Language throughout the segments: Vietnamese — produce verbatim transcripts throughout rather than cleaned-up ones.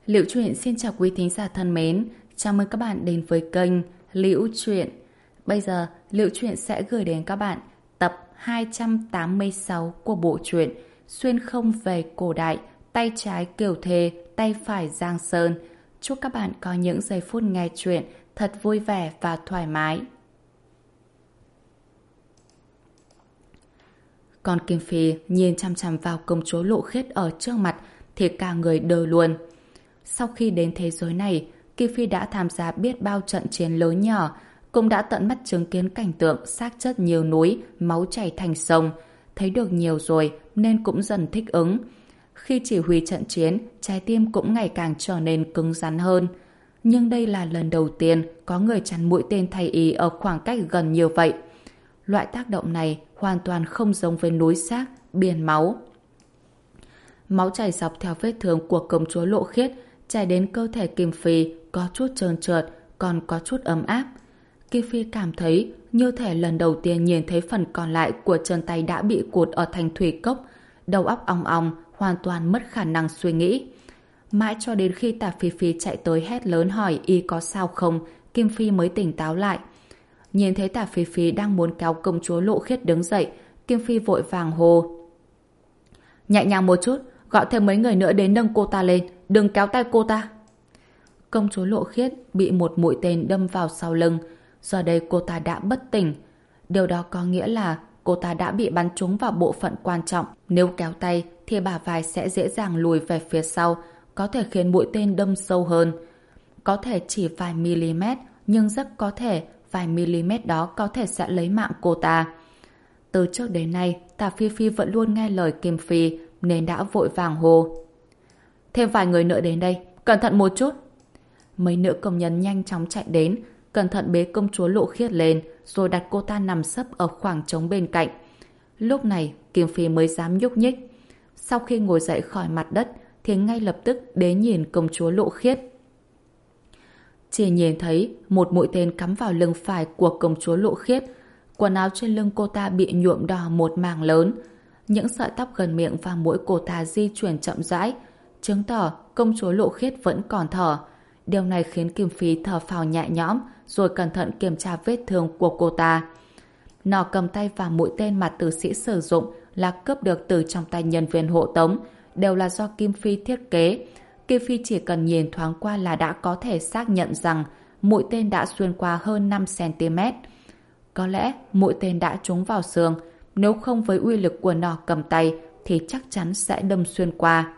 Liễu Chuyện xin chào quý thính giả thân mến, chào mừng các bạn đến với kênh Liễu Chuyện. Bây giờ, Liễu Chuyện sẽ gửi đến các bạn tập hai trăm tám mươi sáu của bộ truyện Xuyên không về cổ đại, tay trái Kiều Thề, tay phải Giang Sơn. Chúc các bạn có những giây phút nghe chuyện thật vui vẻ và thoải mái. Còn Kim Phi nhìn chăm chăm vào công chúa Lộ Khiết ở trước mặt thì cả người đơ luôn. Sau khi đến thế giới này, Kim Phi đã tham gia biết bao trận chiến lớn nhỏ, cũng đã tận mắt chứng kiến cảnh tượng xác chết nhiều núi, máu chảy thành sông. Thấy được nhiều rồi nên cũng dần thích ứng. Khi chỉ huy trận chiến, trái tim cũng ngày càng trở nên cứng rắn hơn. Nhưng đây là lần đầu tiên có người chắn mũi tên thay y ở khoảng cách gần như vậy. Loại tác động này hoàn toàn không giống với núi xác, biển máu. Máu chảy dọc theo vết thương của công chúa Lộ Khiết chảy đến cơ thể Kim Phi có chút trơn trượt, còn có chút ấm áp. Kim Phi cảm thấy như thể lần đầu tiên nhìn thấy phần còn lại của chân tay đã bị cụt ở thành thủy cốc, đầu óc ong ong, hoàn toàn mất khả năng suy nghĩ. Mãi cho đến khi Tả Phi Phi chạy tới hét lớn hỏi y có sao không, Kim Phi mới tỉnh táo lại. Nhìn thấy Tả Phi Phi đang muốn kéo công chúa Lộ Khiết đứng dậy, Kim Phi vội vàng hô: nhẹ nhàng một chút, gọi thêm mấy người nữa đến nâng cô ta lên, đừng kéo tay cô ta. Công chúa Lộ Khiết bị một mũi tên đâm vào sau lưng. Giờ đây cô ta đã bất tỉnh. Điều đó có nghĩa là cô ta đã bị bắn trúng vào bộ phận quan trọng. Nếu kéo tay thì bả vai sẽ dễ dàng lùi về phía sau, có thể khiến mũi tên đâm sâu hơn. Có thể chỉ vài mm, nhưng rất có thể vài mm đó có thể sẽ lấy mạng cô ta. Từ trước đến nay, Tả Phi Phi vẫn luôn nghe lời Kim Phi nên đã vội vàng hô: thêm vài người nữa đến đây, cẩn thận một chút. Mấy nữ công nhân nhanh chóng chạy đến, cẩn thận bế công chúa Lộ Khiết lên, rồi đặt cô ta nằm sấp ở khoảng trống bên cạnh. Lúc này, Kim Phi mới dám nhúc nhích. Sau khi ngồi dậy khỏi mặt đất, thì ngay lập tức đến nhìn công chúa Lộ Khiết. Chỉ nhìn thấy một mũi tên cắm vào lưng phải của công chúa Lộ Khiết. Quần áo trên lưng cô ta bị nhuộm đỏ một mảng lớn. Những sợi tóc gần miệng và mũi cô ta di chuyển chậm rãi, chứng tỏ công chúa Lộ Khiết vẫn còn thở. Điều này khiến Kim Phi thở phào nhẹ nhõm, rồi cẩn thận kiểm tra vết thương của cô ta. Nỏ cầm tay và mũi tên mà tử sĩ sử dụng là cướp được từ trong tay nhân viên hộ tống, đều là do Kim Phi thiết kế. Kim Phi chỉ cần nhìn thoáng qua là đã có thể xác nhận rằng mũi tên đã xuyên qua hơn năm xăng-ti-mét. Có lẽ mũi tên đã trúng vào xương, nếu không với uy lực của nỏ cầm tay thì chắc chắn sẽ đâm xuyên qua.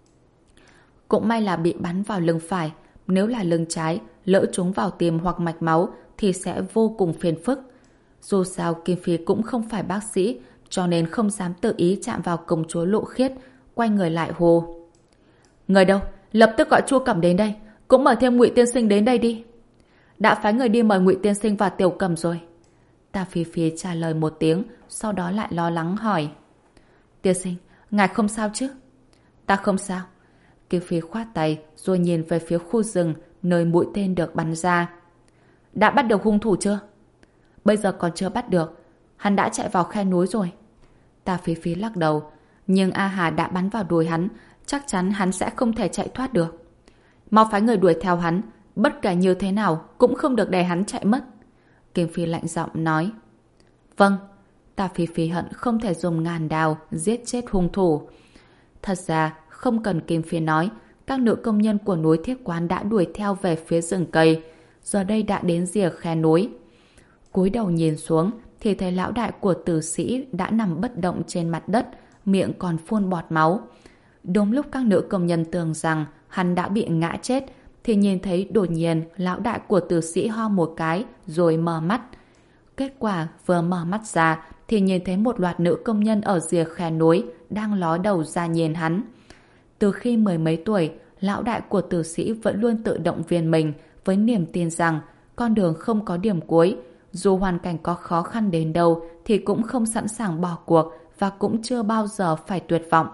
Cũng may là bị bắn vào lưng phải, nếu là lưng trái, lỡ trúng vào tim hoặc mạch máu thì sẽ vô cùng phiền phức. Dù sao Kim Phi cũng không phải bác sĩ, cho nên không dám tự ý chạm vào công chúa Lộ Khiết, quay người lại hô: người đâu? Lập tức gọi Chu Cẩm đến đây, cũng mời thêm Ngụy tiên sinh đến đây đi. Đã phái người đi mời Ngụy tiên sinh và Tiểu Cẩm rồi. Tả Phi Phi trả lời một tiếng, sau đó lại lo lắng hỏi: tiên sinh, ngài không sao chứ? Ta không sao. Kim Phi khoát tay rồi nhìn về phía khu rừng nơi mũi tên được bắn ra. Đã bắt được hung thủ chưa? Bây giờ còn chưa bắt được, hắn đã chạy vào khe núi rồi. Tả Phi Phi lắc đầu. Nhưng A Hà đã bắn vào đùi hắn, chắc chắn hắn sẽ không thể chạy thoát được. Mau phái người đuổi theo hắn, bất kể như thế nào cũng không được để hắn chạy mất. Kim Phi lạnh giọng nói. Vâng. Tả Phi Phi hận không thể dùng ngàn đao giết chết hung thủ. Thật ra không cần Kim Phi nói, các nữ công nhân của núi Thiết Quán đã đuổi theo về phía rừng cây, giờ đây đã đến rìa khe núi. Cúi đầu nhìn xuống thì thấy lão đại của tử sĩ đã nằm bất động trên mặt đất, miệng còn phun bọt máu. Đúng lúc các nữ công nhân tưởng rằng hắn đã bị ngã chết thì nhìn thấy đột nhiên lão đại của tử sĩ ho một cái rồi mở mắt. Kết quả vừa mở mắt ra thì nhìn thấy một loạt nữ công nhân ở rìa khe núi đang ló đầu ra nhìn hắn. Từ khi mười mấy tuổi, lão đại của tử sĩ vẫn luôn tự động viên mình với niềm tin rằng con đường không có điểm cuối. Dù hoàn cảnh có khó khăn đến đâu thì cũng không sẵn sàng bỏ cuộc và cũng chưa bao giờ phải tuyệt vọng.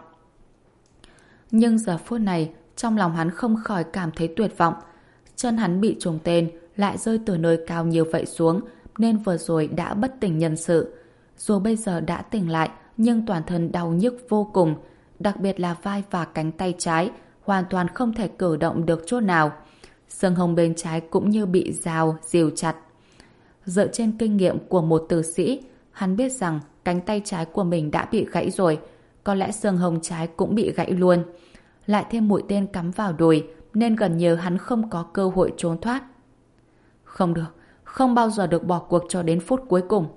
Nhưng giờ phút này, trong lòng hắn không khỏi cảm thấy tuyệt vọng. Chân hắn bị trúng tên, lại rơi từ nơi cao như vậy xuống, nên vừa rồi đã bất tỉnh nhân sự. Dù bây giờ đã tỉnh lại, nhưng toàn thân đau nhức vô cùng, đặc biệt là vai và cánh tay trái, hoàn toàn không thể cử động được chút nào. Xương hông bên trái cũng như bị rào, dìu chặt. Dựa trên kinh nghiệm của một tử sĩ, hắn biết rằng cánh tay trái của mình đã bị gãy rồi, có lẽ xương hông trái cũng bị gãy luôn. Lại thêm mũi tên cắm vào đùi, nên gần như hắn không có cơ hội trốn thoát. Không được, không bao giờ được bỏ cuộc cho đến phút cuối cùng.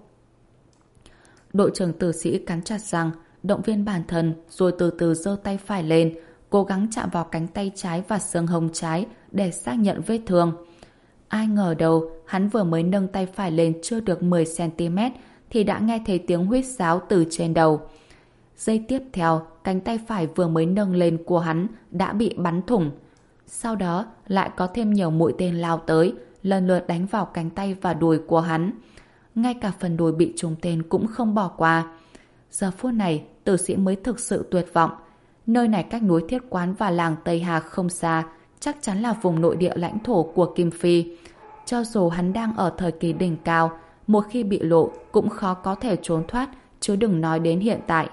Đội trưởng tử sĩ cắn chặt răng, động viên bản thân rồi từ từ giơ tay phải lên, cố gắng chạm vào cánh tay trái và xương hông trái để xác nhận vết thương. Ai ngờ đâu, hắn vừa mới nâng tay phải lên chưa được mười xăng-ti-mét thì đã nghe thấy tiếng huýt sáo từ trên đầu. Giây tiếp theo, cánh tay phải vừa mới nâng lên của hắn đã bị bắn thủng. Sau đó, lại có thêm nhiều mũi tên lao tới, lần lượt đánh vào cánh tay và đùi của hắn. Ngay cả phần đùi bị trúng tên cũng không bỏ qua. Giờ phút này, tử sĩ mới thực sự tuyệt vọng. Nơi này cách núi Thiết Quán và làng Tây Hà không xa, chắc chắn là vùng nội địa lãnh thổ của Kim Phi. Cho dù hắn đang ở thời kỳ đỉnh cao, một khi bị lộ cũng khó có thể trốn thoát, chứ đừng nói đến hiện tại.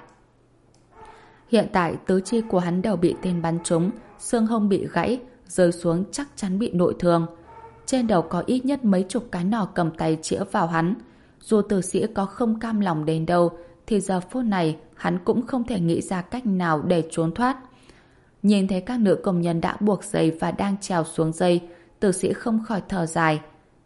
Hiện tại tứ chi của hắn đều bị tên bắn trúng, xương hông bị gãy, rơi xuống chắc chắn bị nội thương. Trên đầu có ít nhất mấy chục cái nỏ cầm tay chĩa vào hắn. Dù tử sĩ có không cam lòng đến đâu, thì giờ phút này hắn cũng không thể nghĩ ra cách nào để trốn thoát. Nhìn thấy các nữ công nhân đã buộc dây và đang trèo xuống dây, tử sĩ không khỏi thở dài.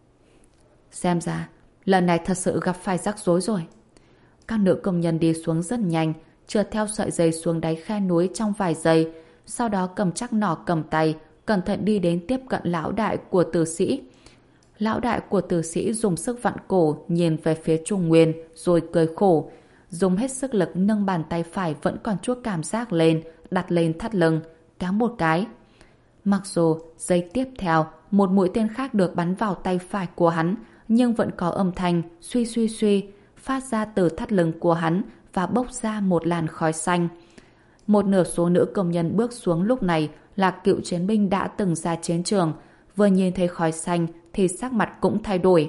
Xem ra, lần này thật sự gặp phải rắc rối rồi. Các nữ công nhân đi xuống rất nhanh, trượt theo sợi dây xuống đáy khe núi trong vài giây, sau đó cầm chắc nỏ cầm tay, cẩn thận đi đến tiếp cận lão đại của tử sĩ. Lão đại của tử sĩ dùng sức vặn cổ nhìn về phía Trung Nguyên rồi cười khổ, dùng hết sức lực nâng bàn tay phải vẫn còn chút cảm giác lên, đặt lên thắt lưng, kéo một cái. Mặc dù giây tiếp theo một mũi tên khác được bắn vào tay phải của hắn, nhưng vẫn có âm thanh suy suy suy phát ra từ thắt lưng của hắn và bốc ra một làn khói xanh. Một nửa số nữ công nhân bước xuống lúc này là cựu chiến binh đã từng ra chiến trường, vừa nhìn thấy khói xanh thì sắc mặt cũng thay đổi.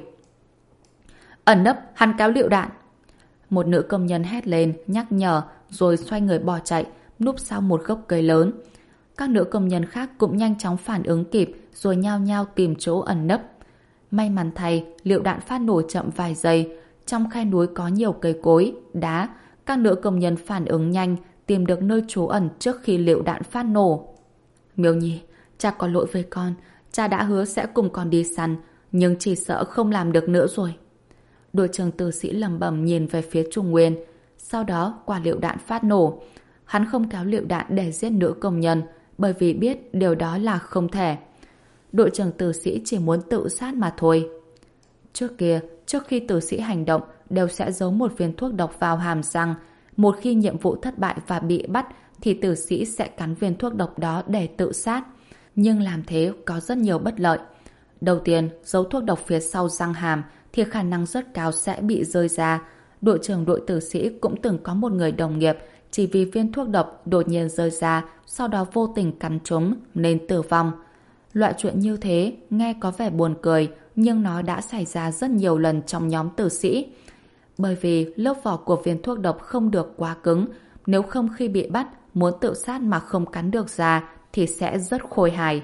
Ẩn nấp, hắn kéo lựu đạn. Một nữ công nhân hét lên, nhắc nhở, rồi xoay người bỏ chạy, núp sau một gốc cây lớn. Các nữ công nhân khác cũng nhanh chóng phản ứng kịp, rồi nhao nhao tìm chỗ ẩn nấp. May mắn thay, lựu đạn phát nổ chậm vài giây. Trong khe núi có nhiều cây cối, đá. Các nữ công nhân phản ứng nhanh, tìm được nơi trú ẩn trước khi lựu đạn phát nổ. Miêu Nhi, cha có lỗi với con. Cha đã hứa sẽ cùng con đi săn, nhưng chỉ sợ không làm được nữa rồi. Đội trưởng tử sĩ lẩm bẩm nhìn về phía Trung Nguyên. Sau đó quả lựu đạn phát nổ. Hắn không kéo lựu đạn để giết nữ công nhân, bởi vì biết điều đó là không thể. Đội trưởng tử sĩ chỉ muốn tự sát mà thôi. Trước kia, trước khi tử sĩ hành động, đều sẽ giấu một viên thuốc độc vào hàm răng. Một khi nhiệm vụ thất bại và bị bắt, thì tử sĩ sẽ cắn viên thuốc độc đó để tự sát. Nhưng làm thế có rất nhiều bất lợi. Đầu tiên, giấu thuốc độc phía sau răng hàm thì khả năng rất cao sẽ bị rơi ra. Đội trưởng đội tử sĩ cũng từng có một người đồng nghiệp chỉ vì viên thuốc độc đột nhiên rơi ra, sau đó vô tình cắn trúng nên tử vong. Loại chuyện như thế nghe có vẻ buồn cười, nhưng nó đã xảy ra rất nhiều lần trong nhóm tử sĩ. Bởi vì lớp vỏ của viên thuốc độc không được quá cứng, nếu không khi bị bắt muốn tự sát mà không cắn được ra thì sẽ rất khôi hài.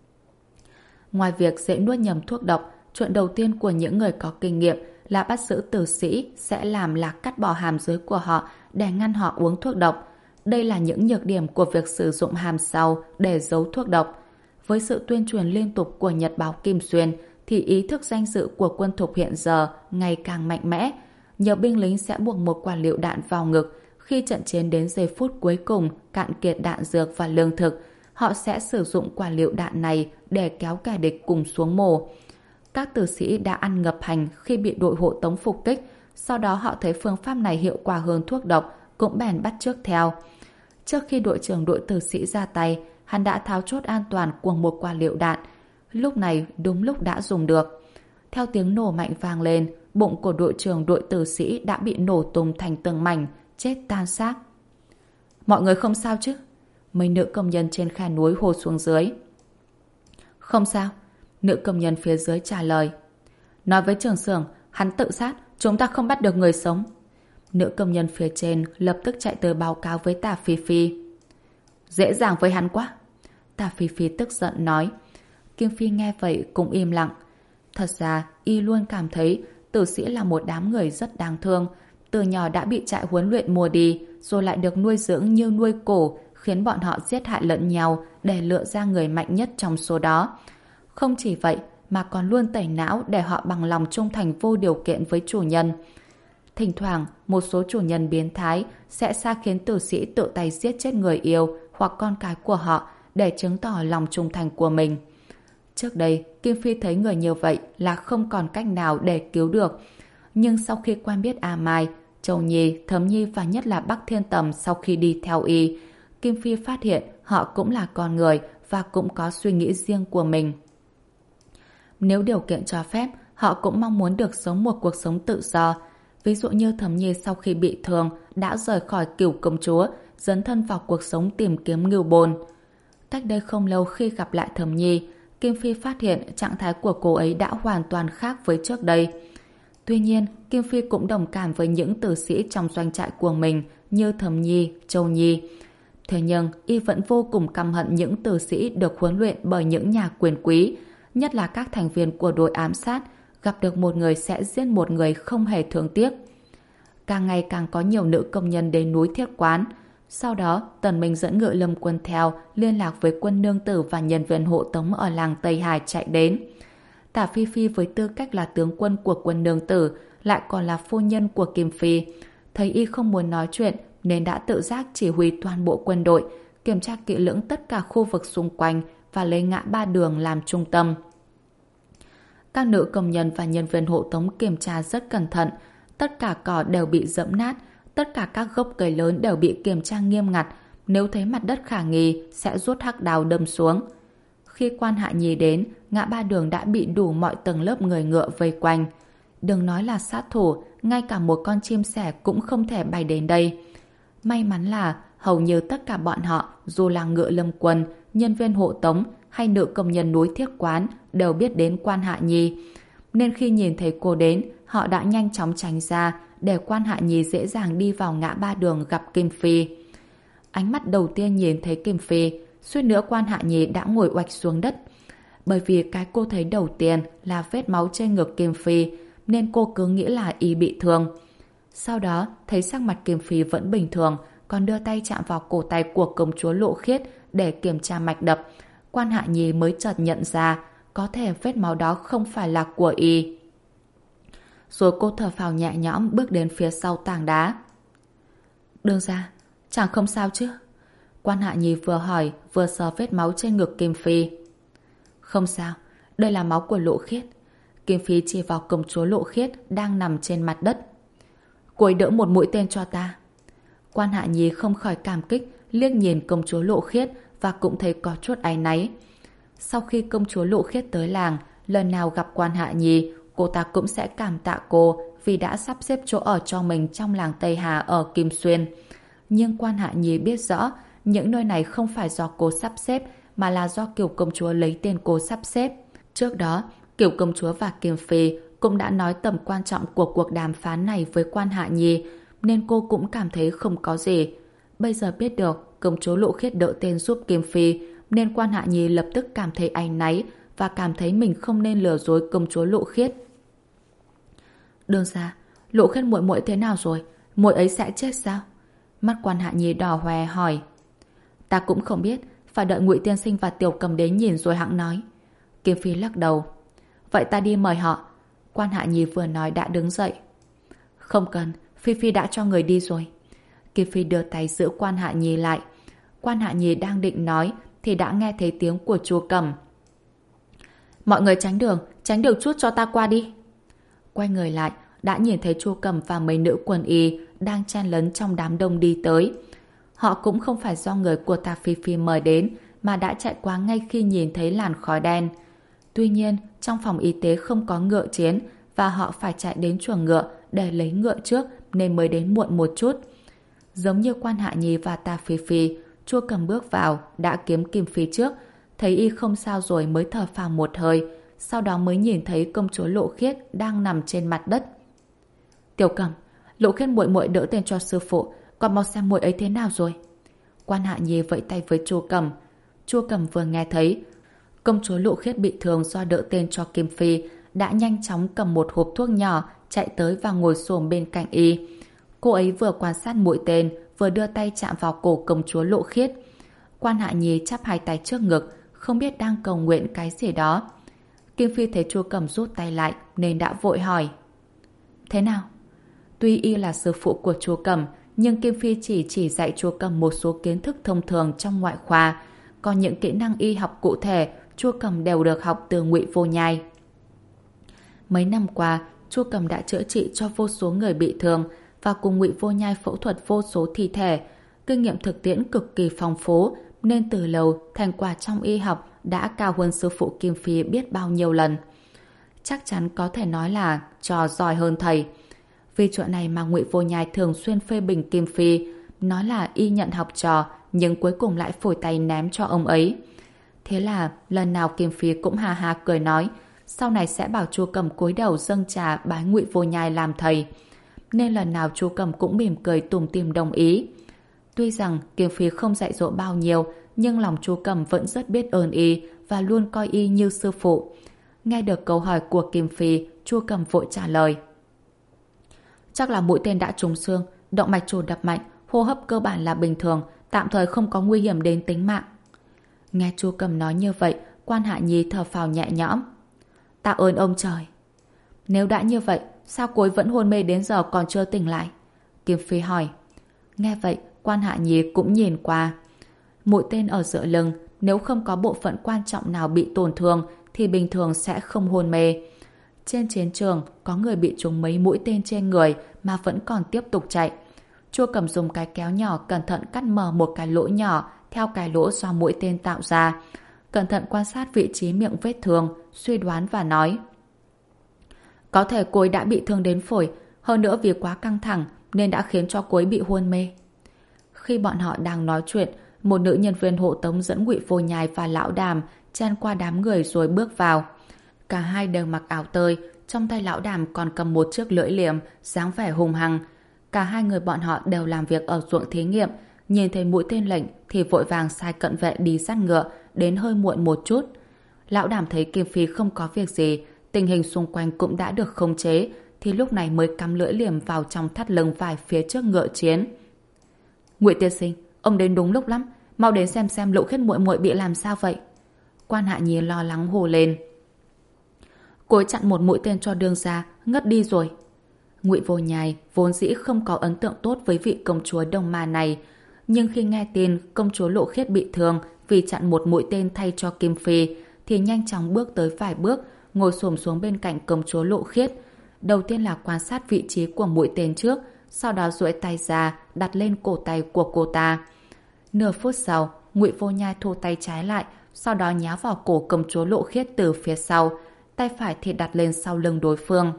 Ngoài việc dễ nuốt nhầm thuốc độc, chuyện đầu tiên của những người có kinh nghiệm là bắt giữ tử sĩ sẽ làm là cắt bỏ hàm dưới của họ để ngăn họ uống thuốc độc. Đây là những nhược điểm của việc sử dụng hàm sau để giấu thuốc độc. Với sự tuyên truyền liên tục của Nhật báo Kim Xuyên thì ý thức danh dự của quân thục hiện giờ ngày càng mạnh mẽ. Nhiều binh lính sẽ buộc một quả lựu đạn vào ngực. Khi trận chiến đến giây phút cuối cùng cạn kiệt đạn dược và lương thực, họ sẽ sử dụng quả lựu đạn này để kéo kẻ địch cùng xuống mồ. Các tử sĩ đã ăn ngập hành khi bị đội hộ tống phục kích, sau đó họ thấy phương pháp này hiệu quả hơn thuốc độc, cũng bèn bắt chước theo. Trước khi đội trưởng đội tử sĩ ra tay, hắn đã tháo chốt an toàn của một quả lựu đạn. Lúc này đúng lúc đã dùng được. Theo tiếng nổ mạnh vang lên, bụng của đội trưởng đội tử sĩ đã bị nổ tung thành từng mảnh, chết tan xác. Mọi người không sao chứ? Mấy nữ công nhân trên khe núi hô xuống dưới. Không sao. Nữ công nhân phía dưới trả lời. Nói với trưởng xưởng, hắn tự sát, chúng ta không bắt được người sống. Nữ công nhân phía trên lập tức chạy tới báo cáo với Tả Phi Phi. Dễ dàng với hắn quá. Tả Phi Phi tức giận nói. Kim Phi nghe vậy cũng im lặng. Thật ra, y luôn cảm thấy tử sĩ là một đám người rất đáng thương. Từ nhỏ đã bị trại huấn luyện mua đi, rồi lại được nuôi dưỡng như nuôi cổ, khiến bọn họ giết hại lẫn nhau để lựa ra người mạnh nhất trong số đó. Không chỉ vậy, mà còn luôn tẩy não để họ bằng lòng trung thành vô điều kiện với chủ nhân. Thỉnh thoảng, một số chủ nhân biến thái sẽ xa khiến tử sĩ tự tay giết chết người yêu hoặc con cái của họ để chứng tỏ lòng trung thành của mình. Trước đây, Kim Phi thấy người như vậy là không còn cách nào để cứu được. Nhưng sau khi quen biết A Mai, Châu Nhi, Thấm Nhi và nhất là Bắc Thiên Tầm sau khi đi theo y, Kim Phi phát hiện họ cũng là con người và cũng có suy nghĩ riêng của mình. Nếu điều kiện cho phép, họ cũng mong muốn được sống một cuộc sống tự do. Ví dụ như Thấm Nhi sau khi bị thương đã rời khỏi Cửu Công Chúa, dấn thân vào cuộc sống tìm kiếm ngưu bồn. Cách đây không lâu khi gặp lại Thấm Nhi, Kim Phi phát hiện trạng thái của cô ấy đã hoàn toàn khác với trước đây. Tuy nhiên, Kim Phi cũng đồng cảm với những tử sĩ trong doanh trại của mình như Thấm Nhi, Châu Nhi. Thế nhưng, y vẫn vô cùng căm hận những tử sĩ được huấn luyện bởi những nhà quyền quý, nhất là các thành viên của đội ám sát, gặp được một người sẽ giết một người không hề thương tiếc. Càng ngày càng có nhiều nữ công nhân đến núi Thiết Quán. Sau đó, Tần Minh dẫn Ngự Lâm quân theo, liên lạc với quân nương tử và nhân viên hộ tống ở làng Tây Hải chạy đến. Tả Phi Phi với tư cách là tướng quân của quân nương tử, lại còn là phu nhân của Kim Phi. Thấy y không muốn nói chuyện, nên đã tự giác chỉ huy toàn bộ quân đội, kiểm tra kỹ lưỡng tất cả khu vực xung quanh và lấy ngã ba đường làm trung tâm. Các nữ công nhân và nhân viên hộ tống kiểm tra rất cẩn thận. Tất cả cỏ đều bị dẫm nát, tất cả các gốc cây lớn đều bị kiểm tra nghiêm ngặt. Nếu thấy mặt đất khả nghi, sẽ rút hắc đao đâm xuống. Khi quan Hạ Nhi đến, ngã ba đường đã bị đủ mọi tầng lớp người ngựa vây quanh. Đừng nói là sát thủ, ngay cả một con chim sẻ cũng không thể bay đến đây. May mắn là hầu như tất cả bọn họ, dù là Ngự Lâm quân, nhân viên hộ tống hay nữ công nhân núi Thiết Quán, đều biết đến quan Hạ Nhi. Nên khi nhìn thấy cô đến, họ đã nhanh chóng tránh ra để quan Hạ Nhi dễ dàng đi vào ngã ba đường gặp Kim Phi. Ánh mắt đầu tiên nhìn thấy Kim Phi, suýt nữa quan Hạ Nhi đã ngồi oạch xuống đất. Bởi vì cái cô thấy đầu tiên là vết máu trên ngực Kim Phi, nên cô cứ nghĩ là y bị thương. Sau đó, thấy sắc mặt Kim Phi vẫn bình thường, còn đưa tay chạm vào cổ tay của công chúa Lộ Khiết để kiểm tra mạch đập. Quan Hạ Nhi mới chợt nhận ra có thể vết máu đó không phải là của y. Rồi cô thở phào nhẹ nhõm bước đến phía sau tảng đá. Đương ra, chẳng không sao chứ? Quan Hạ Nhi vừa hỏi vừa sờ vết máu trên ngực Kim Phi. Không sao, đây là máu của Lộ Khiết. Kim Phi chỉ vào công chúa Lộ Khiết đang nằm trên mặt đất. Cô ấy đỡ một mũi tên cho ta. Quan Hạ Nhi không khỏi cảm kích, liếc nhìn công chúa Lộ Khiết và cũng thấy có chút áy náy. Sau khi công chúa Lộ Khiết tới làng, lần nào gặp quan Hạ Nhi, cô ta cũng sẽ cảm tạ cô vì đã sắp xếp chỗ ở cho mình trong làng Tây Hà ở Kim Xuyên. Nhưng quan Hạ Nhi biết rõ những nơi này không phải do cô sắp xếp, mà là do Kiều công chúa lấy tên cô sắp xếp. Trước đó, Kiều công chúa và Kim Phi cũng đã nói tầm quan trọng của cuộc đàm phán này với quan Hạ Nhi, nên cô cũng cảm thấy không có gì. Bây giờ biết được công chúa Lộ Khiết đỡ tên giúp Kim Phi, nên quan Hạ Nhi lập tức cảm thấy áy náy và cảm thấy mình không nên lừa dối công chúa Lộ Khiết. Đương ra, Lộ Khiết muội muội thế nào rồi? Muội ấy sẽ chết sao? Mắt quan Hạ Nhi đỏ hoe hỏi. Ta cũng không biết, phải đợi Ngụy tiên sinh và Tiểu Cầm đến nhìn rồi hẵng nói. Kim Phi lắc đầu. Vậy ta đi mời họ. Quan Hạ Nhi vừa nói đã đứng dậy. Không cần, Phi Phi đã cho người đi rồi. Kim Phi đưa tay giữ quan Hạ Nhi lại. Quan Hạ Nhi đang định nói thì đã nghe thấy tiếng của Chu Cẩm. Mọi người tránh đường, tránh đường chút cho ta qua đi. Quay người lại, đã nhìn thấy Chu Cẩm và mấy nữ quần y đang chen lấn trong đám đông đi tới. Họ cũng không phải do người của Tả Phi Phi mời đến, mà đã chạy qua ngay khi nhìn thấy làn khói đen. Tuy nhiên, trong phòng y tế không có ngựa chiến và họ phải chạy đến chuồng ngựa để lấy ngựa trước nên mới đến muộn một chút. Giống như quan Hạ Nhi và Tả Phi Phi, Chu Cầm bước vào đã kiếm Kim Phi trước, thấy y không sao rồi mới thở phào một hơi, sau đó mới nhìn thấy công chúa Lộ Khiết đang nằm trên mặt đất. Tiểu Cầm, Lộ Khiết muội muội đỡ tên cho sư phụ, còn mau xem muội ấy thế nào rồi. Quan Hạ Nhi vẫy tay với Chu Cầm. Chu Cầm vừa nghe thấy công chúa Lộ Khiết bị thương do đỡ tên cho Kim Phi, đã nhanh chóng cầm một hộp thuốc nhỏ chạy tới và ngồi xổm bên cạnh y. Cô ấy vừa quan sát mũi tên, vừa đưa tay chạm vào cổ công chúa Lộ Khiết. Quan Hạ Nhi chắp hai tay trước ngực, không biết đang cầu nguyện cái gì đó. Kim Phi thấy Chu Cầm rút tay lại nên đã vội hỏi: thế nào? Tuy y là sư phụ của Chu Cầm, nhưng Kim Phi chỉ chỉ dạy Chu Cầm một số kiến thức thông thường trong ngoại khoa, còn những kỹ năng y học cụ thể Chu Cầm đều được học từ Ngụy Vô Nhai. Mấy năm qua, Chu Cầm đã chữa trị cho vô số người bị thương và cùng Ngụy Vô Nhai phẫu thuật vô số thi thể. Kinh nghiệm thực tiễn cực kỳ phong phú, nên từ lâu thành quả trong y học đã cao hơn sư phụ Kim Phi biết bao nhiêu lần. Chắc chắn có thể nói là trò giỏi hơn thầy. Vì chuyện này mà Ngụy Vô Nhai thường xuyên phê bình Kim Phi, nói là y nhận học trò nhưng cuối cùng lại phủi tay ném cho ông ấy. Thế là lần nào Kim Phi cũng ha ha cười nói sau này sẽ bảo Chu Cầm cúi đầu dâng trà bái Ngụy Vô Nhai làm thầy. Nên lần nào Chu Cầm cũng mỉm cười tủm tỉm đồng ý. Tuy rằng Kim Phi không dạy dỗ bao nhiêu, nhưng lòng Chu Cầm vẫn rất biết ơn y và luôn coi y như sư phụ. Nghe được câu hỏi của Kim Phi, Chu Cầm vội trả lời: chắc là mũi tên đã trúng xương, động mạch chủ đập mạnh, hô hấp cơ bản là bình thường, tạm thời không có nguy hiểm đến tính mạng. Nghe Chu Cầm nói như vậy, Quan Hạ Nhi thở phào nhẹ nhõm. Tạ ơn ông trời. Nếu đã như vậy, sao cô ấy vẫn hôn mê đến giờ còn chưa tỉnh lại? Kim Phi hỏi. Nghe vậy, Quan Hạ Nhi cũng nhìn qua. Mũi tên ở giữa lưng, nếu không có bộ phận quan trọng nào bị tổn thương thì bình thường sẽ không hôn mê. Trên chiến trường, có người bị trúng mấy mũi tên trên người mà vẫn còn tiếp tục chạy. Chu Cầm dùng cái kéo nhỏ cẩn thận cắt mở một cái lỗ nhỏ theo cái lỗ do mũi tên tạo ra. Cẩn thận quan sát vị trí miệng vết thương, suy đoán và nói: có thể cô ấy đã bị thương đến phổi, hơn nữa vì quá căng thẳng nên đã khiến cho cô ấy bị hôn mê. Khi bọn họ đang nói chuyện, một nữ nhân viên hộ tống dẫn Ngụy Vô Nhai và Lão Đàm chen qua đám người rồi bước vào. Cả hai đều mặc áo tơi, trong tay Lão Đàm còn cầm một chiếc lưỡi liềm, dáng vẻ hung hăng. Cả hai người bọn họ đều làm việc ở ruộng thí nghiệm, nhìn thấy mũi tên lệnh thì vội vàng sai cận vệ đi dắt ngựa, đến hơi muộn một chút. Lão Đàm thấy Kim Phi không có việc gì, tình hình xung quanh cũng đã được khống chế, thì lúc này mới cắm lưỡi liềm vào trong thắt lưng vải phía trước ngựa chiến. Ngụy tiên sinh, ông đến đúng lúc lắm, mau đến xem xem Lộ Khiết muội muội bị làm sao vậy. Quan Hạ Nhi lo lắng hô lên. Cô ấy chặn một mũi tên cho đương gia, ngất đi rồi. Ngụy Vô Nhai vốn dĩ không có ấn tượng tốt với vị công chúa Đông Ma này, nhưng khi nghe tin công chúa Lộ Khiết bị thương vì chặn một mũi tên thay cho Kim Phi, thì nhanh chóng bước tới vài bước, ngồi xổm xuống bên cạnh công chúa Lộ Khiết. Đầu tiên là quan sát vị trí của mũi tên trước, sau đó duỗi tay ra đặt lên cổ tay của cô ta. Nửa phút sau, Ngụy Vô Nhai thu tay trái lại, sau đó nhá vào cổ công chúa Lộ Khiết từ phía sau, tay phải thì đặt lên sau lưng đối phương.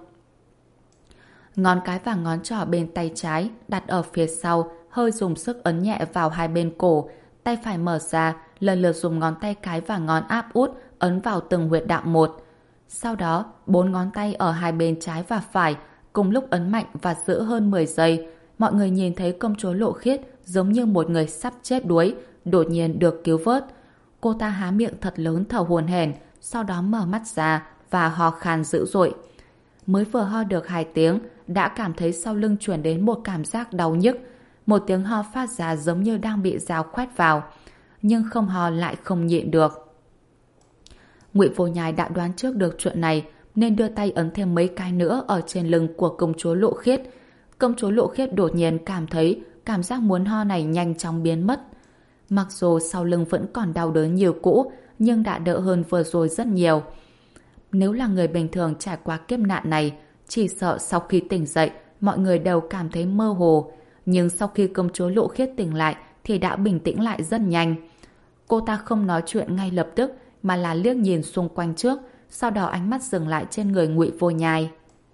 Ngón cái và ngón trỏ bên tay trái đặt ở phía sau, hơi dùng sức ấn nhẹ vào hai bên cổ, tay phải mở ra, lần lượt dùng ngón tay cái và ngón áp út ấn vào từng huyệt đạo một. Sau đó, bốn ngón tay ở hai bên trái và phải cùng lúc ấn mạnh và giữ hơn mười giây. Mọi người nhìn thấy công chúa Lộ Khiết giống như một người sắp chết đuối, đột nhiên được cứu vớt. Cô ta há miệng thật lớn thở hổn hển, sau đó mở mắt ra và ho khan dữ dội. Mới vừa ho được hai tiếng, đã cảm thấy sau lưng truyền đến một cảm giác đau nhức. Một tiếng ho phát ra giống như đang bị dao khoét vào, nhưng không ho lại không nhịn được. Ngụy Vô Nhai đã đoán trước được chuyện này, nên đưa tay ấn thêm mấy cái nữa ở trên lưng của công chúa Lộ Khiết. Công chúa Lộ Khiết đột nhiên cảm thấy cảm giác muốn ho này nhanh chóng biến mất. Mặc dù sau lưng vẫn còn đau đớn nhiều cũ, nhưng đã đỡ hơn vừa rồi rất nhiều. Nếu là người bình thường trải qua kiếp nạn này, chỉ sợ sau khi tỉnh dậy, mọi người đều cảm thấy mơ hồ. Nhưng sau khi công chúa Lộ Khiết tỉnh lại thì đã bình tĩnh lại rất nhanh. Cô ta không nói chuyện ngay lập tức, mà là liếc nhìn xung quanh trước, sau đó ánh mắt dừng lại trên người Ngụy Vô Nhai.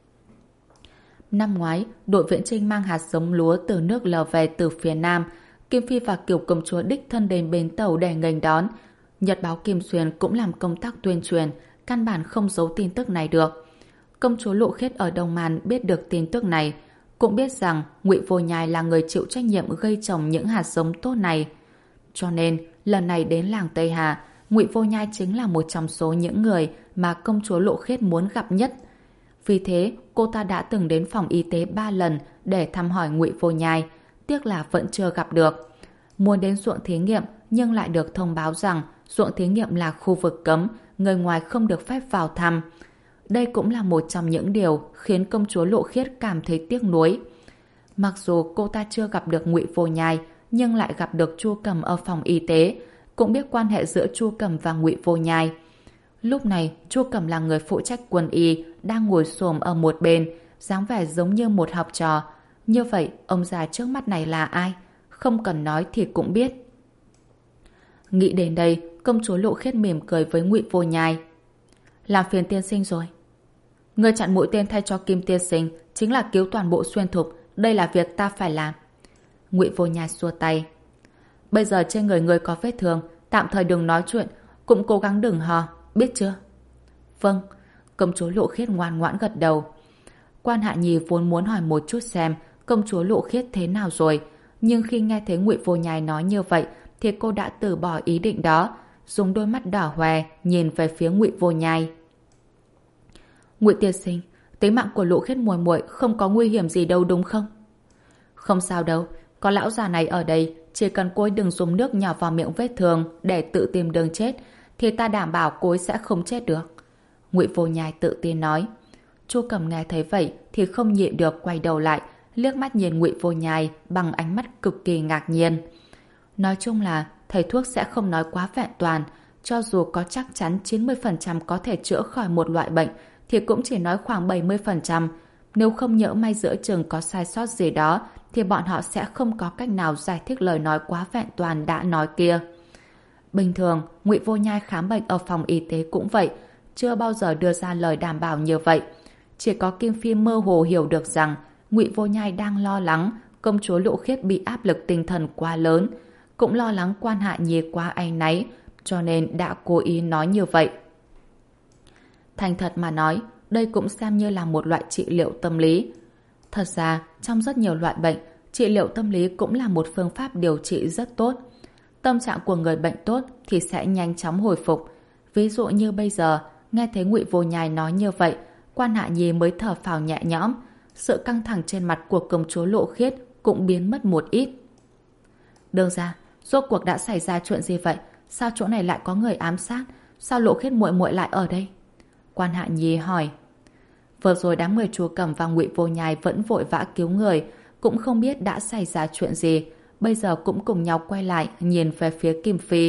Năm ngoái, đội viễn chinh mang hạt giống lúa từ nước lờ về từ phía Nam. Kim Phi và Kiều công chúa đích thân đến bến tàu để nghênh đón. Nhật báo Kim Xuyên cũng làm công tác tuyên truyền, căn bản không giấu tin tức này được. Công chúa Lộ Khiết ở Đông Man biết được tin tức này, cũng biết rằng Ngụy Vô Nhai là người chịu trách nhiệm gây trồng những hạt giống tốt này. Cho nên, lần này đến làng Tây Hà, Ngụy Vô Nhai chính là một trong số những người mà công chúa Lộ Khiết muốn gặp nhất. Vì thế, cô ta đã từng đến phòng y tế ba lần để thăm hỏi Ngụy Vô Nhai, tiếc là vẫn chưa gặp được. Muốn đến ruộng thí nghiệm nhưng lại được thông báo rằng ruộng thí nghiệm là khu vực cấm, người ngoài không được phép vào thăm. Đây cũng là một trong những điều khiến công chúa Lộ Khiết cảm thấy tiếc nuối. Mặc dù cô ta chưa gặp được Ngụy Vô Nhai, nhưng lại gặp được Chu Cầm ở phòng y tế, cũng biết quan hệ giữa Chu Cầm và Ngụy Vô Nhai. Lúc này, Chu Cầm là người phụ trách quân y, đang ngồi xổm ở một bên, dáng vẻ giống như một học trò. Như vậy, ông già trước mắt này là ai? Không cần nói thì cũng biết. Nghĩ đến đây, công chúa Lộ Khiết mỉm cười với Ngụy Vô Nhai. Làm phiền tiên sinh rồi. Người chặn mũi tên thay cho Kim tiên sinh chính là cứu toàn bộ Xuyên Thục. Đây là việc ta phải làm. Ngụy Vô Nhai xua tay. Bây giờ trên người người có vết thương, tạm thời đừng nói chuyện, cũng cố gắng đừng hò, biết chưa? Vâng. Công chúa Lộ Khiết ngoan ngoãn gật đầu. Quan Hạ Nhi vốn muốn hỏi một chút xem công chúa Lộ Khiết thế nào rồi, nhưng khi nghe thấy Ngụy Vô Nhai nói như vậy thì cô đã từ bỏ ý định đó, dùng đôi mắt đỏ hoe nhìn về phía Ngụy Vô Nhai. Ngụy tiên sinh, tính mạng của Lộ Khiết muội muội không có nguy hiểm gì đâu đúng không? Không sao đâu, có lão già này ở đây, chỉ cần cô ấy đừng dùng nước nhỏ vào miệng vết thương để tự tìm đường chết thì ta đảm bảo cô ấy sẽ không chết được. Ngụy Vô Nhai tự tin nói. Chu Cầm nghe thấy vậy thì không nhịn được quay đầu lại, liếc mắt nhìn Ngụy Vô Nhai bằng ánh mắt cực kỳ ngạc nhiên. Nói chung là thầy thuốc sẽ không nói quá vẹn toàn, cho dù có chắc chắn chín mươi phần trăm có thể chữa khỏi một loại bệnh thì cũng chỉ nói khoảng bảy mươi phần trăm. Nếu không nhỡ may giữa chừng có sai sót gì đó thì bọn họ sẽ không có cách nào giải thích lời nói quá vẹn toàn đã nói kia. Bình thường, Ngụy Vô Nhai khám bệnh ở phòng y tế cũng vậy, chưa bao giờ đưa ra lời đảm bảo như vậy. Chỉ có Kim Phi mơ hồ hiểu được rằng Ngụy Vô Nhai đang lo lắng công chúa Lộ Khiết bị áp lực tinh thần quá lớn, cũng lo lắng Quan Hạ Nhi quá áy náy, cho nên đã cố ý nói như vậy. Thành thật mà nói, đây cũng xem như là một loại trị liệu tâm lý. Thật ra, trong rất nhiều loại bệnh, trị liệu tâm lý cũng là một phương pháp điều trị rất tốt. Tâm trạng của người bệnh tốt thì sẽ nhanh chóng hồi phục. Ví dụ như bây giờ, nghe thấy Ngụy Vô Nhai nói như vậy, Quan Hạ Nhi mới thở phào nhẹ nhõm. Sự căng thẳng trên mặt của công chúa Lộ Khiết cũng biến mất một ít. Đương ra, rốt cuộc đã xảy ra chuyện gì vậy? Sao chỗ này lại có người ám sát? Sao Lộ Khiết muội muội lại ở đây? Quan Hạ Nhi hỏi. Vừa rồi đám người Chu Cầm và Ngụy Vô Nhai vẫn vội vã cứu người, cũng không biết đã xảy ra chuyện gì. Bây giờ cũng cùng nhau quay lại nhìn về phía Kim Phi.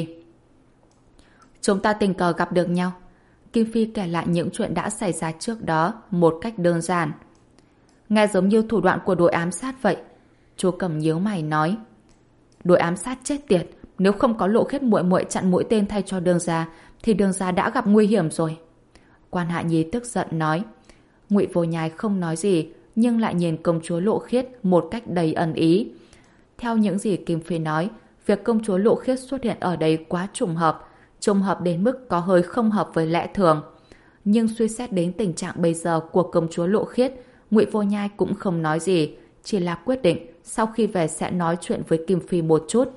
Chúng ta tình cờ gặp được nhau. Kim Phi kể lại những chuyện đã xảy ra trước đó một cách đơn giản. Nghe giống như thủ đoạn của đội ám sát vậy. Chu Cầm nhíu mày nói. Đội ám sát chết tiệt, nếu không có Lộ Khiết muội muội chặn mũi tên thay cho Đường gia thì Đường gia đã gặp nguy hiểm rồi. Quan Hạ Nhi tức giận nói. Ngụy Vô Nhai không nói gì, nhưng lại nhìn công chúa Lộ Khiết một cách đầy ẩn ý. Theo những gì Kim Phi nói, việc công chúa Lộ Khiết xuất hiện ở đây quá trùng hợp, trùng hợp đến mức có hơi không hợp với lẽ thường. Nhưng suy xét đến tình trạng bây giờ của công chúa Lộ Khiết, Ngụy Vô Nhai cũng không nói gì, chỉ là quyết định sau khi về sẽ nói chuyện với Kim Phi một chút.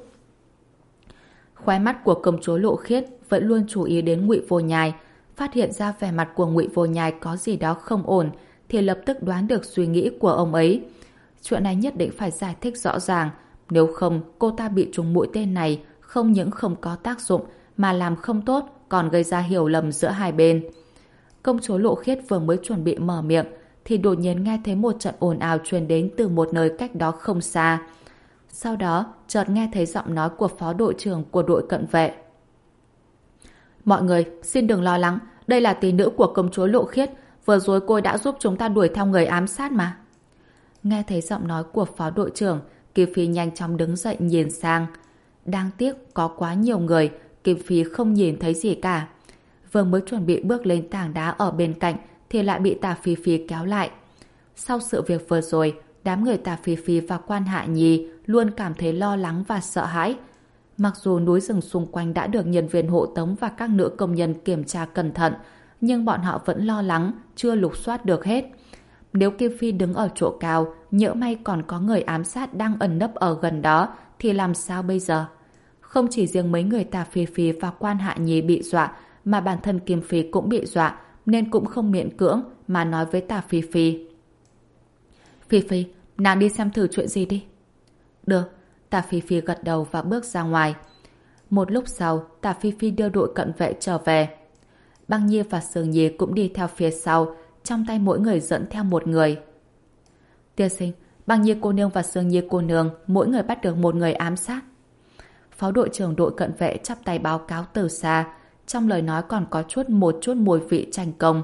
Khóe mắt của công chúa Lộ Khiết vẫn luôn chú ý đến Ngụy Vô Nhai, phát hiện ra vẻ mặt của Ngụy Vô Nhai có gì đó không ổn thì lập tức đoán được suy nghĩ của ông ấy. Chuyện này nhất định phải giải thích rõ ràng, nếu không cô ta bị trúng mũi tên này không những không có tác dụng mà làm không tốt còn gây ra hiểu lầm giữa hai bên. Công chúa Lộ Khiết vừa mới chuẩn bị mở miệng thì đột nhiên nghe thấy một trận ồn ào truyền đến từ một nơi cách đó không xa. Sau đó chợt nghe thấy giọng nói của phó đội trưởng của đội cận vệ. Mọi người xin đừng lo lắng, đây là tỷ nữ của công chúa Lộ Khiết, vừa rồi cô đã giúp chúng ta đuổi theo người ám sát mà. Nghe thấy giọng nói của phó đội trưởng, Kim Phi nhanh chóng đứng dậy nhìn sang. Đáng tiếc có quá nhiều người, Kim Phi không nhìn thấy gì cả. Vừa mới chuẩn bị bước lên tảng đá ở bên cạnh thì lại bị Tả Phi Phi kéo lại. Sau sự việc vừa rồi, đám người Tả Phi Phi và Quan Hạ Nhi luôn cảm thấy lo lắng và sợ hãi. Mặc dù núi rừng xung quanh đã được nhân viên hộ tống và các nữ công nhân kiểm tra cẩn thận, nhưng bọn họ vẫn lo lắng, chưa lục soát được hết. Nếu Kim Phi đứng ở chỗ cao, nhỡ may còn có người ám sát đang ẩn nấp ở gần đó, thì làm sao bây giờ? Không chỉ riêng mấy người Tả Phi Phi và Quan Hạ Nhi bị dọa, mà bản thân Kim Phi cũng bị dọa, nên cũng không miễn cưỡng mà nói với Tả Phi Phi. Phi Phi, nàng đi xem thử chuyện gì đi. Được, Tả Phi Phi gật đầu và bước ra ngoài. Một lúc sau, Tả Phi Phi đưa đội cận vệ trở về. Băng Nhi và Sương Nhi cũng đi theo phía sau, trong tay mỗi người dẫn theo một người. Tiên sinh, Băng Nhi cô nương và Sương Nhi cô nương mỗi người bắt được một người ám sát. Phó đội trưởng đội cận vệ chắp tay báo cáo từ xa, trong lời nói còn có chút một chút mùi vị tranh công.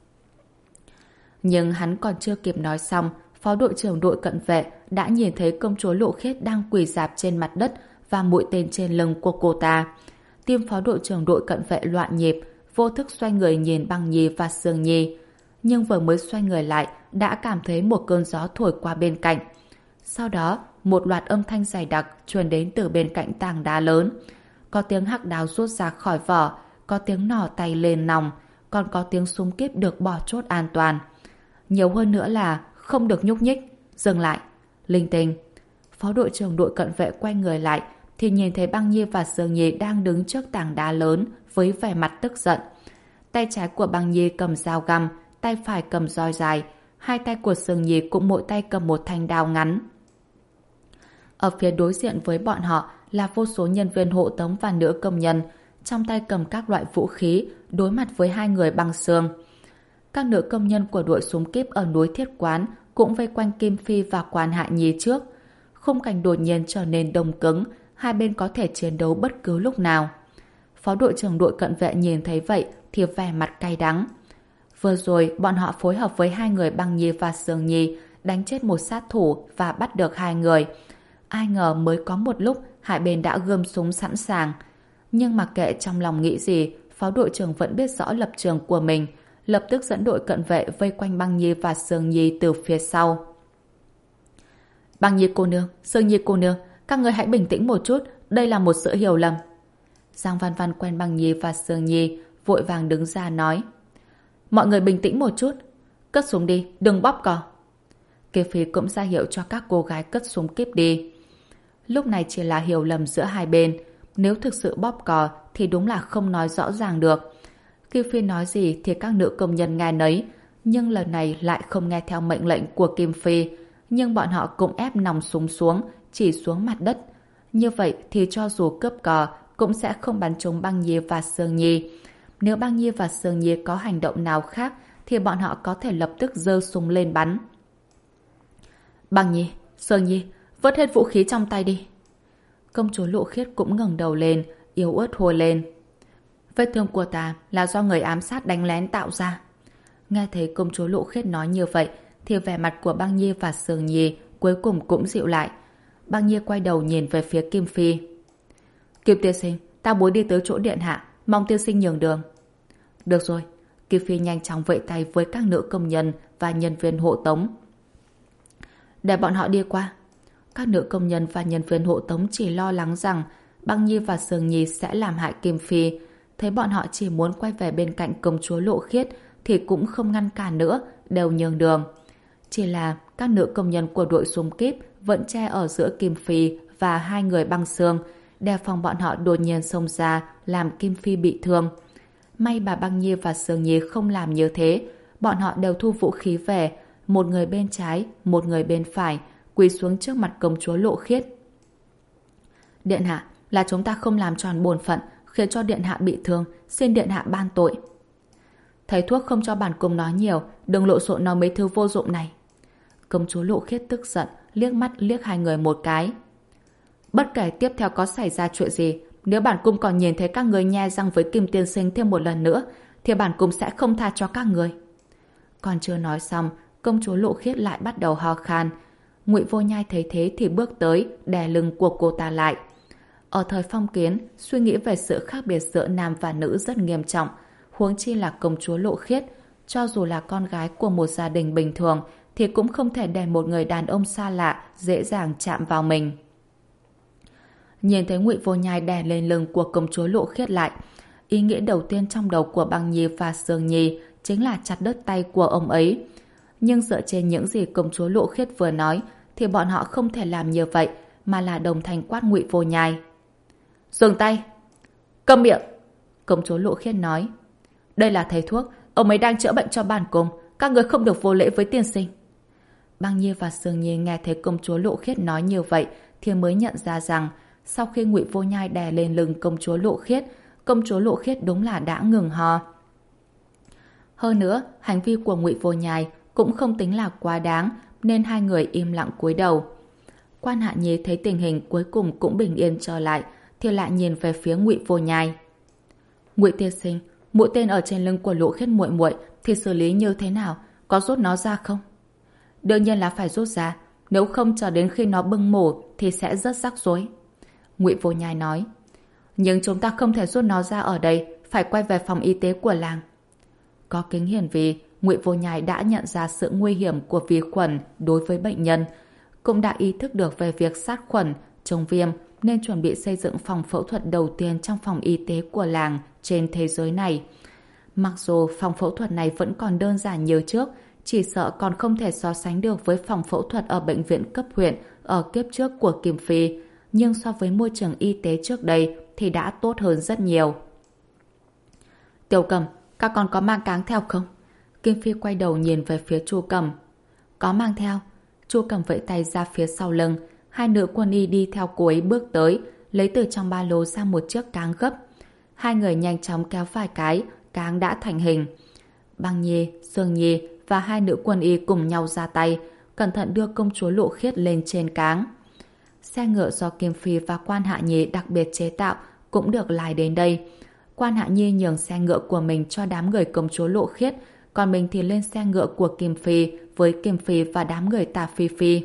Nhưng hắn còn chưa kịp nói xong, phó đội trưởng đội cận vệ đã nhìn thấy công chúa Lộ Khiết đang quỳ rạp trên mặt đất và mũi tên trên lưng của cô ta. Tim phó đội trưởng đội cận vệ loạn nhịp, vô thức xoay người nhìn Băng Nhi và Sương Nhi. Nhưng vừa mới xoay người lại, đã cảm thấy một cơn gió thổi qua bên cạnh. Sau đó, một loạt âm thanh dày đặc truyền đến từ bên cạnh tảng đá lớn. Có tiếng hắc đao rút ra khỏi vỏ, có tiếng nỏ tay lên nòng, còn có tiếng súng kíp được bỏ chốt an toàn. Nhiều hơn nữa là không được nhúc nhích, dừng lại, linh tinh. Phó đội trưởng đội cận vệ quay người lại thì nhìn thấy Băng Nhi và Sương Nhi đang đứng trước tảng đá lớn với vẻ mặt tức giận. Tay trái của Băng Nhi cầm dao găm, tay phải cầm roi dài, hai tay của Sương Nhi cũng mỗi tay cầm một thanh đao ngắn. Ở phía đối diện với bọn họ là vô số nhân viên hộ tống và nữ công nhân, trong tay cầm các loại vũ khí, đối mặt với hai người băng xương. Các nữ công nhân của đội súng kíp ở núi Thiết Quán cũng vây quanh Kim Phi và Quan Hạ Nhi trước. Khung cảnh đột nhiên trở nên đông cứng, hai bên có thể chiến đấu bất cứ lúc nào. Phó đội trưởng đội cận vệ nhìn thấy vậy thì vẻ mặt cay đắng. Vừa rồi bọn họ phối hợp với hai người Băng Nhi và Sương Nhi đánh chết một sát thủ và bắt được hai người. Ai ngờ mới có một lúc hai bên đã gươm súng sẵn sàng. Nhưng mặc kệ trong lòng nghĩ gì, phó đội trưởng vẫn biết rõ lập trường của mình, lập tức dẫn đội cận vệ vây quanh Băng Nhi và Sương Nhi từ phía sau. Băng Nhi cô nương, Sương Nhi cô nương, các người hãy bình tĩnh một chút, đây là một sự hiểu lầm. Giang Văn Văn quen Băng Nhi và Sương Nhi, vội vàng đứng ra nói. Mọi người bình tĩnh một chút, cất súng đi, đừng bóp cò. Kiều Phi cũng ra hiệu cho các cô gái cất súng kíp đi. Lúc này chỉ là hiểu lầm giữa hai bên, nếu thực sự bóp cò thì đúng là không nói rõ ràng được. Kiều Phi nói gì thì các nữ công nhân nghe nấy, nhưng lần này lại không nghe theo mệnh lệnh của Kim Phi, nhưng bọn họ cũng ép nòng súng xuống, chỉ xuống mặt đất. Như vậy thì cho dù cướp cò cũng sẽ không bắn trúng Băng Nhi và Sương Nhi. Nếu Băng Nhi và Sương Nhi có hành động nào khác thì bọn họ có thể lập tức giơ súng lên bắn. Băng Nhi, Sương Nhi, vứt hết vũ khí trong tay đi. Công chúa Lộ Khiết cũng ngẩng đầu lên, yếu ớt hô lên. Vết thương của ta là do người ám sát đánh lén tạo ra. Nghe thấy công chúa Lộ Khiết nói như vậy thì vẻ mặt của Băng Nhi và Sương Nhi cuối cùng cũng dịu lại. Băng Nhi quay đầu nhìn về phía Kim Phi. Kim tiên sinh, ta muốn đi tới chỗ điện hạ, mong tiên sinh nhường đường. Được rồi. Kim Phi nhanh chóng vẫy tay với các nữ công nhân và nhân viên hộ tống. Để bọn họ đi qua. Các nữ công nhân và nhân viên hộ tống chỉ lo lắng rằng Băng Nhi và Sương Nhi sẽ làm hại Kim Phi. Thấy bọn họ chỉ muốn quay về bên cạnh công chúa Lộ Khiết thì cũng không ngăn cản nữa, đều nhường đường. Chỉ là các nữ công nhân của đội súng kíp vẫn che ở giữa Kim Phi và hai người băng xương, đề phòng bọn họ đột nhiên xông ra làm Kim Phi bị thương. May bà Băng Nhi và Sương Nhi không làm như thế, bọn họ đều thu vũ khí về, một người bên trái, một người bên phải, quỳ xuống trước mặt công chúa Lộ Khiết. Điện hạ, là chúng ta không làm tròn bổn phận, khiến cho điện hạ bị thương, xin điện hạ ban tội. Thầy thuốc không cho bản cung nói nhiều, đừng lộn xộn nói mấy thứ vô dụng này. Công chúa Lộ Khiết tức giận, liếc mắt liếc hai người một cái. Bất kể tiếp theo có xảy ra chuyện gì, nếu bản cung còn nhìn thấy các người nhe răng với Kim tiên sinh thêm một lần nữa, thì bản cung sẽ không tha cho các người. Còn chưa nói xong, công chúa Lộ Khiết lại bắt đầu ho khan. Ngụy Vô Nhai thấy thế thì bước tới, đè lưng của cô ta lại. Ở thời phong kiến, suy nghĩ về sự khác biệt giữa nam và nữ rất nghiêm trọng, huống chi là công chúa Lộ Khiết. Cho dù là con gái của một gia đình bình thường, thì cũng không thể để một người đàn ông xa lạ dễ dàng chạm vào mình. Nhìn thấy Ngụy Vô Nhai đè lên lưng của công chúa Lộ Khiết lại, ý nghĩa đầu tiên trong đầu của Băng Nhi và Sương Nhi chính là chặt đứt tay của ông ấy. Nhưng dựa trên những gì công chúa Lộ Khiết vừa nói thì bọn họ không thể làm như vậy, mà là đồng thanh quát Ngụy Vô Nhai. Dừng tay! Câm miệng! Công chúa Lộ Khiết nói. Đây là thầy thuốc, ông ấy đang chữa bệnh cho bản cung, các người không được vô lễ với tiên sinh. Băng Nhi và Sương Nhi nghe thấy công chúa Lộ Khiết nói như vậy thì mới nhận ra rằng sau khi Ngụy Vô Nhai đè lên lưng công chúa Lộ Khiết, công chúa Lộ Khiết đúng là đã ngừng ho. Hơn nữa, hành vi của Ngụy Vô Nhai cũng không tính là quá đáng, nên hai người im lặng cúi đầu. Quan Hạ Nhi thấy tình hình cuối cùng cũng bình yên trở lại, thì lại nhìn về phía Ngụy Vô Nhai. Ngụy tiên sinh, mũi tên ở trên lưng của Lộ Khiết muội muội thì xử lý như thế nào? Có rút nó ra không? Đương nhiên là phải rút ra, nếu không chờ đến khi nó bưng mổ thì sẽ rất rắc rối. Ngụy Vô Nhai nói. Nhưng chúng ta không thể rút nó ra ở đây, phải quay về phòng y tế của làng. Có kính hiển vi, Ngụy Vô Nhai đã nhận ra sự nguy hiểm của vi khuẩn đối với bệnh nhân, cũng đã ý thức được về việc sát khuẩn, chống viêm, nên chuẩn bị xây dựng phòng phẫu thuật đầu tiên trong phòng y tế của làng trên thế giới này. Mặc dù phòng phẫu thuật này vẫn còn đơn giản như trước, chỉ sợ còn không thể so sánh được với phòng phẫu thuật ở bệnh viện cấp huyện ở kiếp trước của Kim Phi, nhưng so với môi trường y tế trước đây thì đã tốt hơn rất nhiều. Tiểu Cầm, các con có mang cáng theo không? Kim Phi quay đầu nhìn về phía Chu Cầm. Có mang theo. Chu Cầm vẫy tay ra phía sau lưng. Hai nữ quân y đi theo cô ấy bước tới, lấy từ trong ba lô ra một chiếc cáng gấp. Hai người nhanh chóng kéo vài cái, cáng đã thành hình. Băng Nhi, Sương Nhi và hai nữ quân y cùng nhau ra tay, cẩn thận đưa công chúa Lộ Khiết lên trên cáng. Xe ngựa do Kim Phi và Quan Hạ Nhi đặc biệt chế tạo cũng được lái đến đây. Quan Hạ Nhi nhường xe ngựa của mình cho đám người công chúa Lộ Khiết, còn mình thì lên xe ngựa của Kim Phi với Kim Phi và đám người Tả Phi Phi.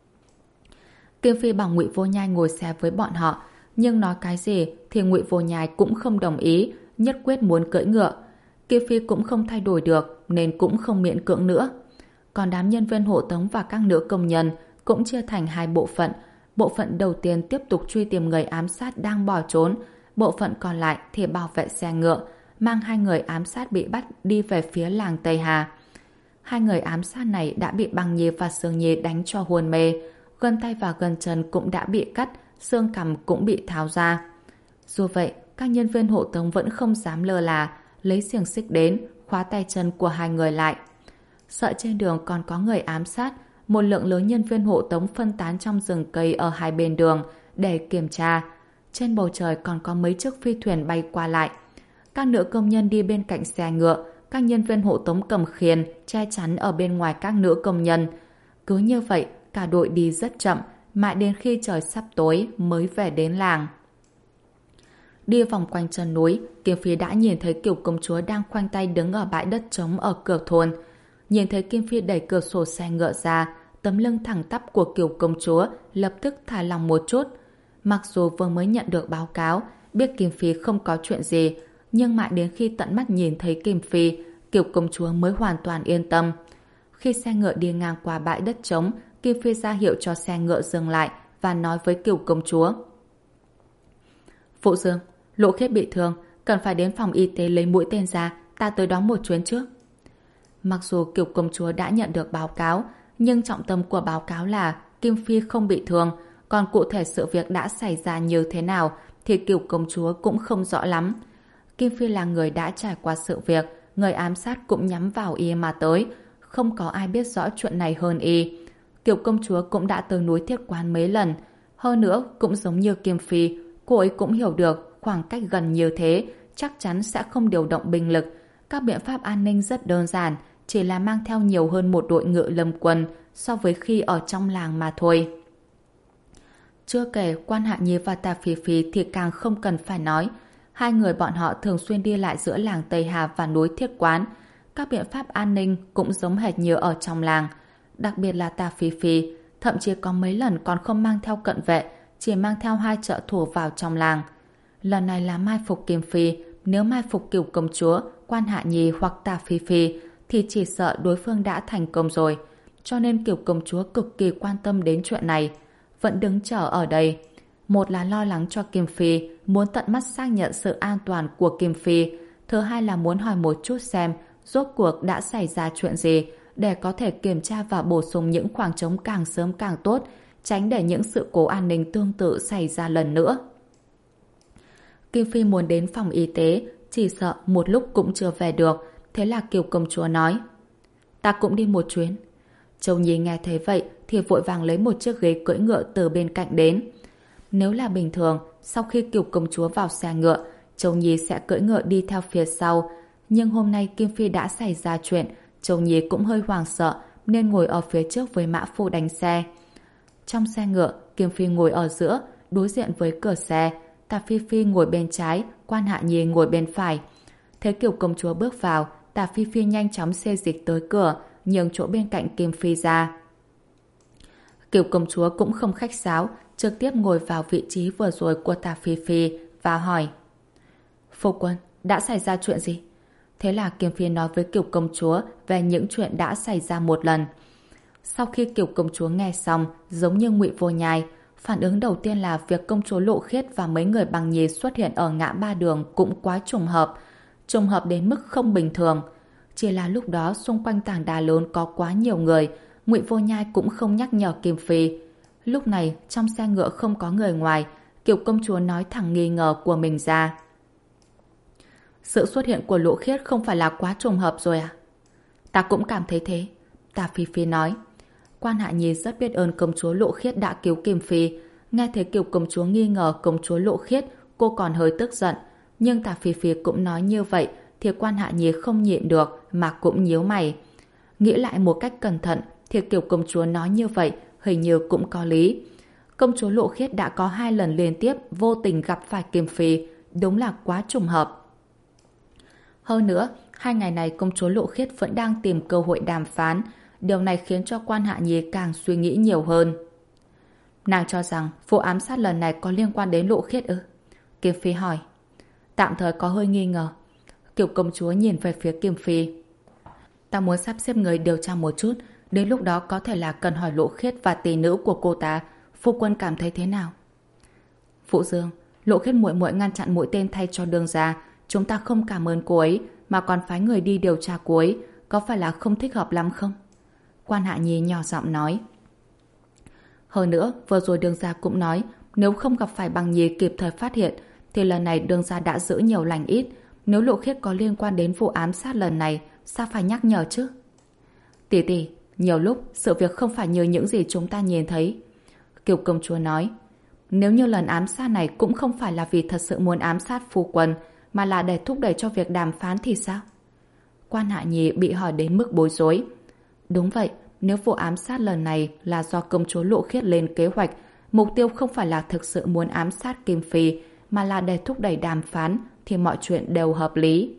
Kim Phi bảo Ngụy Vô Nhai ngồi xe với bọn họ, nhưng nói cái gì thì Ngụy Vô Nhai cũng không đồng ý, nhất quyết muốn cưỡi ngựa. Kim Phi cũng không thay đổi được nên cũng không miễn cưỡng nữa. Còn đám nhân viên hộ tống và các nữ công nhân cũng chia thành hai bộ phận. Bộ phận đầu tiên tiếp tục truy tìm người ám sát đang bỏ trốn, bộ phận còn lại thì bảo vệ xe ngựa, mang hai người ám sát bị bắt đi về phía làng Tây Hà. Hai người ám sát này đã bị Băng Nhi và Sương Nhi đánh cho hôn mê, gân tay và gân chân cũng đã bị cắt, xương cằm cũng bị tháo ra. Dù vậy, các nhân viên hộ tống vẫn không dám lơ là, lấy xiềng xích đến, khóa tay chân của hai người lại. Sợ trên đường còn có người ám sát, một lượng lớn nhân viên hộ tống phân tán trong rừng cây ở hai bên đường để kiểm tra. Trên bầu trời còn có mấy chiếc phi thuyền bay qua lại. Các nữ công nhân đi bên cạnh xe ngựa, các nhân viên hộ tống cầm khiên che chắn ở bên ngoài các nữ công nhân. Cứ như vậy, cả đội đi rất chậm, mãi đến khi trời sắp tối mới về đến làng. Đi vòng quanh chân núi, Kim Phi đã nhìn thấy Kiều công chúa đang khoanh tay đứng ở bãi đất trống ở cửa thôn. Nhìn thấy Kim Phi đẩy cửa sổ xe ngựa ra, tấm lưng thẳng tắp của Kiều công chúa lập tức thả lòng một chút. Mặc dù vừa mới nhận được báo cáo, biết Kim Phi không có chuyện gì, nhưng mãi đến khi tận mắt nhìn thấy Kim Phi, Kiều công chúa mới hoàn toàn yên tâm. Khi xe ngựa đi ngang qua bãi đất trống, Kim Phi ra hiệu cho xe ngựa dừng lại và nói với Kiều công chúa. Phụ Dương, Lộ Khiết bị thương, cần phải đến phòng y tế lấy mũi tên ra, ta tới đó một chuyến trước. Mặc dù Kiều công chúa đã nhận được báo cáo, nhưng trọng tâm của báo cáo là Kim Phi không bị thương, còn cụ thể sự việc đã xảy ra như thế nào thì Kiều công chúa cũng không rõ lắm. Kim Phi là người đã trải qua sự việc, người ám sát cũng nhắm vào y mà tới, không có ai biết rõ chuyện này hơn y. Kiều công chúa cũng đã tới núi Thiết Quán mấy lần, hơn nữa cũng giống như Kim Phi, cô ấy cũng hiểu được khoảng cách gần như thế chắc chắn sẽ không điều động binh lực. Các biện pháp an ninh rất đơn giản, chỉ là mang theo nhiều hơn một đội ngựa lâm quân so với khi ở trong làng mà thôi. Chưa kể Quan Hạ Nhi và Tả Phi Phi thì càng không cần phải nói. Hai người bọn họ thường xuyên đi lại giữa làng Tây Hà và núi Thiết Quán. Các biện pháp an ninh cũng giống hệt như ở trong làng. Đặc biệt là Tả Phi Phi, thậm chí có mấy lần còn không mang theo cận vệ, chỉ mang theo hai trợ thủ vào trong làng. Lần này là mai phục Kim Phi, nếu mai phục Kiều công chúa, Quan Hạ Nhi hoặc Tả Phi Phi thì chỉ sợ đối phương đã thành công rồi. Cho nên Kiều công chúa cực kỳ quan tâm đến chuyện này, vẫn đứng chờ ở đây. Một là lo lắng cho Kim Phi, muốn tận mắt xác nhận sự an toàn của Kim Phi. Thứ hai là muốn hỏi một chút xem rốt cuộc đã xảy ra chuyện gì, để có thể kiểm tra và bổ sung những khoảng trống càng sớm càng tốt, tránh để những sự cố an ninh tương tự xảy ra lần nữa. Kim Phi muốn đến phòng y tế, chỉ sợ một lúc cũng chưa về được. Thế là Kiều công chúa nói: ta cũng đi một chuyến. Châu Nhi nghe thấy vậy thì vội vàng lấy một chiếc ghế cưỡi ngựa từ bên cạnh đến. Nếu là bình thường, sau khi Kiều công chúa vào xe ngựa, Châu Nhi sẽ cưỡi ngựa đi theo phía sau. Nhưng hôm nay Kim Phi đã xảy ra chuyện, Châu Nhi cũng hơi hoảng sợ nên ngồi ở phía trước với mã phu đánh xe. Trong xe ngựa, Kim Phi ngồi ở giữa, đối diện với cửa xe. Tả Phi Phi ngồi bên trái, Quan Hạ Nhi ngồi bên phải. Thấy Kiều công chúa bước vào, Tả Phi Phi nhanh chóng xê dịch tới cửa, nhường chỗ bên cạnh Kim Phi ra. Kiều công chúa cũng không khách sáo, trực tiếp ngồi vào vị trí vừa rồi của Tả Phi Phi và hỏi: phu quân, đã xảy ra chuyện gì? Thế là Kim Phi nói với Kiều công chúa về những chuyện đã xảy ra một lần. Sau khi Kiều công chúa nghe xong, giống như Ngụy Vô Nhai, phản ứng đầu tiên là việc công chúa Lộ Khiết và mấy người bằng nhì xuất hiện ở ngã ba đường cũng quá trùng hợp, trùng hợp đến mức không bình thường. Chỉ là lúc đó xung quanh tảng đá lớn có quá nhiều người, Ngụy Vô Nhai cũng không nhắc nhở Kim Phi. Lúc này trong xe ngựa không có người ngoài, Kiều công chúa nói thẳng nghi ngờ của mình ra. Sự xuất hiện của Lộ Khiết không phải là quá trùng hợp rồi à? Ta cũng cảm thấy thế, Tả Phi Phi nói. Quan Hạ Nhi rất biết ơn công chúa Lộ Khiết đã cứu Kim Phi. Nghe thấy Kiều công chúa nghi ngờ công chúa Lộ Khiết, cô còn hơi tức giận. Nhưng Tả Phi Phi cũng nói như vậy thì Quan Hạ Nhi không nhịn được mà cũng nhíu mày. Nghĩ lại một cách cẩn thận thì Kiều công chúa nói như vậy hình như cũng có lý. Công chúa Lộ Khiết đã có hai lần liên tiếp vô tình gặp phải Kim Phi, đúng là quá trùng hợp. Hơn nữa, hai ngày này công chúa Lộ Khiết vẫn đang tìm cơ hội đàm phán. Điều này khiến cho Quan Hạ Nhi càng suy nghĩ nhiều hơn. Nàng cho rằng vụ ám sát lần này có liên quan đến Lộ Khiết ư? Kim Phi hỏi. Tạm thời có hơi nghi ngờ. Kiều công chúa nhìn về phía Kim Phi. Ta muốn sắp xếp người điều tra một chút, đến lúc đó có thể là cần hỏi Lộ Khiết và tỷ nữ của cô ta. Phu quân cảm thấy thế nào? Phụ Dương, Lộ Khiết muội muội ngăn chặn mũi tên thay cho đương gia, chúng ta không cảm ơn cô ấy mà còn phái người đi điều tra cô ấy, có phải là không thích hợp lắm không? Quan Hạ Nhi nhỏ giọng nói. Hơn nữa, vừa rồi đương gia cũng nói, nếu không gặp phải bằng nhì kịp thời phát hiện, thì lần này đương gia đã giữ nhiều lành ít. Nếu Lộ Khiết có liên quan đến vụ ám sát lần này, sao phải nhắc nhở chứ? Tỷ tỷ, nhiều lúc sự việc không phải như những gì chúng ta nhìn thấy. Kiều công chúa nói. Nếu như lần ám sát này cũng không phải là vì thật sự muốn ám sát phu quân, mà là để thúc đẩy cho việc đàm phán thì sao? Quan Hạ Nhi bị hỏi đến mức bối rối. Đúng vậy, nếu vụ ám sát lần này là do công chúa Lộ Khiết lên kế hoạch, mục tiêu không phải là thực sự muốn ám sát Kim Phi, mà là để thúc đẩy đàm phán, thì mọi chuyện đều hợp lý.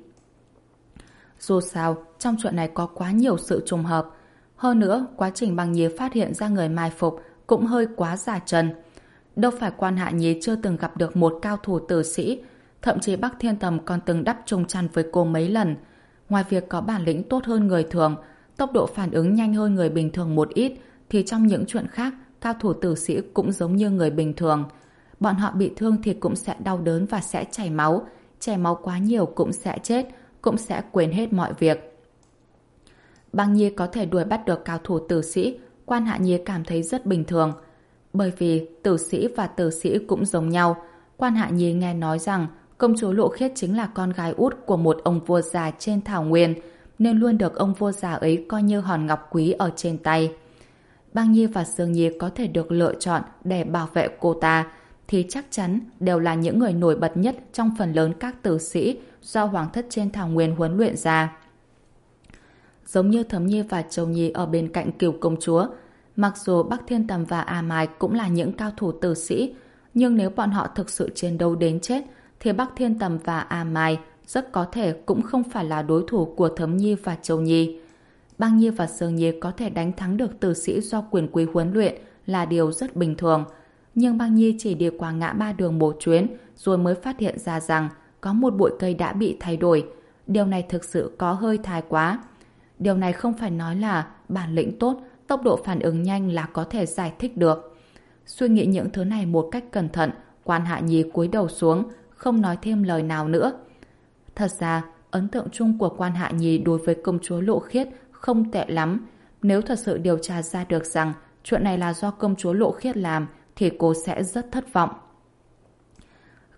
Dù sao, trong chuyện này có quá nhiều sự trùng hợp. Hơn nữa, quá trình bằng nhì phát hiện ra người mai phục cũng hơi quá giả trần. Đâu phải Quan Hạ Nhi chưa từng gặp được một cao thủ tử sĩ, thậm chí Bắc Thiên Tầm còn từng đắp chung chăn với cô mấy lần. Ngoài việc có bản lĩnh tốt hơn người thường, tốc độ phản ứng nhanh hơn người bình thường một ít, thì trong những chuyện khác, cao thủ tử sĩ cũng giống như người bình thường. Bọn họ bị thương thì cũng sẽ đau đớn và sẽ chảy máu, chảy máu quá nhiều cũng sẽ chết, cũng sẽ quên hết mọi việc. Băng Nhi có thể đuổi bắt được cao thủ tử sĩ, Quan Hạ Nhi cảm thấy rất bình thường. Bởi vì tử sĩ và tử sĩ cũng giống nhau. Quan Hạ Nhi nghe nói rằng công chúa Lộ Khiết chính là con gái út của một ông vua già trên thảo nguyên, nên luôn được ông vua già ấy coi như hòn ngọc quý ở trên tay. Băng Nhi và Sương Nhi có thể được lựa chọn để bảo vệ cô ta, thì chắc chắn đều là những người nổi bật nhất trong phần lớn các tử sĩ do Hoàng thất trên thảo nguyên huấn luyện ra. Giống như Thấm Nhi và Châu Nhi ở bên cạnh Kiều công chúa, mặc dù Bắc Thiên Tầm và A Mai cũng là những cao thủ tử sĩ, nhưng nếu bọn họ thực sự chiến đấu đến chết, thì Bắc Thiên Tầm và A Mai rất có thể cũng không phải là đối thủ của Thấm Nhi và Châu Nhi. Băng Nhi và Sương Nhi có thể đánh thắng được tử sĩ do quyền quý huấn luyện là điều rất bình thường. Nhưng Băng Nhi chỉ đi qua ngã ba đường một chuyến rồi mới phát hiện ra rằng có một bụi cây đã bị thay đổi. Điều này thực sự có hơi thái quá. Điều này không phải nói là bản lĩnh tốt, tốc độ phản ứng nhanh là có thể giải thích được. Suy nghĩ những thứ này một cách cẩn thận, Quan Hạ Nhi cúi đầu xuống, không nói thêm lời nào nữa. Thật ra, ấn tượng chung của Quan Hạ Nhi đối với công chúa Lộ Khiết không tệ lắm. Nếu thật sự điều tra ra được rằng chuyện này là do công chúa Lộ Khiết làm, thì cô sẽ rất thất vọng.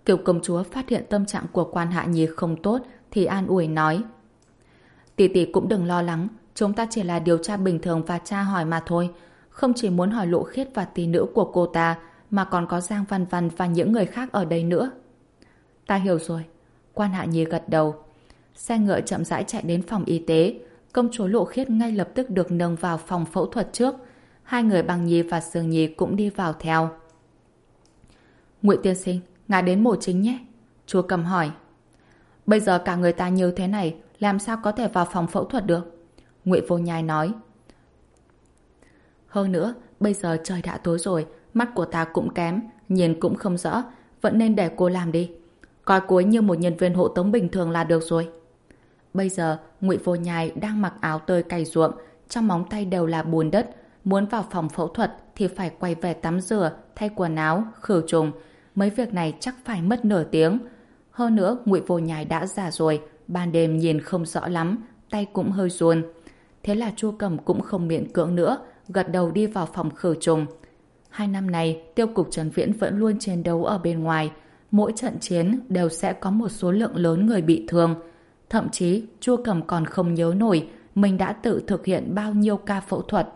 Kiều công chúa phát hiện tâm trạng của Quan Hạ Nhi không tốt thì an ủi nói: Tỷ tỷ cũng đừng lo lắng, chúng ta chỉ là điều tra bình thường và tra hỏi mà thôi. Không chỉ muốn hỏi Lộ Khiết và tỷ nữ của cô ta, mà còn có Giang Văn Văn và những người khác ở đây nữa. Ta hiểu rồi. Quan Hạ Nhi gật đầu. Xe ngựa chậm rãi chạy đến phòng y tế. Công chúa Lộ Khiết ngay lập tức được nâng vào phòng phẫu thuật trước. Hai người Bằng Nhi và Sương Nhi cũng đi vào theo. Ngụy tiên sinh, ngài đến mổ chính nhé. Chúa Cầm hỏi. Bây giờ cả người ta như thế này, làm sao có thể vào phòng phẫu thuật được? Ngụy Vô Nhai nói. Hơn nữa, bây giờ trời đã tối rồi, mắt của ta cũng kém, nhìn cũng không rõ, vẫn nên để cô làm đi. Coi cô ấy như một nhân viên hộ tống bình thường là được rồi. Bây giờ, Ngụy Vô Nhai đang mặc áo tơi cày ruộng, trong móng tay đều là bùn đất. Muốn vào phòng phẫu thuật thì phải quay về tắm rửa, thay quần áo, khử trùng. Mấy việc này chắc phải mất nửa tiếng. Hơn nữa, Ngụy Vô Nhai đã già rồi, ban đêm nhìn không rõ lắm, tay cũng hơi run. Thế là Chu Cầm cũng không miễn cưỡng nữa, gật đầu đi vào phòng khử trùng. Hai năm này, tiêu cục Trần Viễn vẫn luôn chiến đấu ở bên ngoài. Mỗi trận chiến đều sẽ có một số lượng lớn người bị thương. Thậm chí, Chu Cầm còn không nhớ nổi mình đã tự thực hiện bao nhiêu ca phẫu thuật.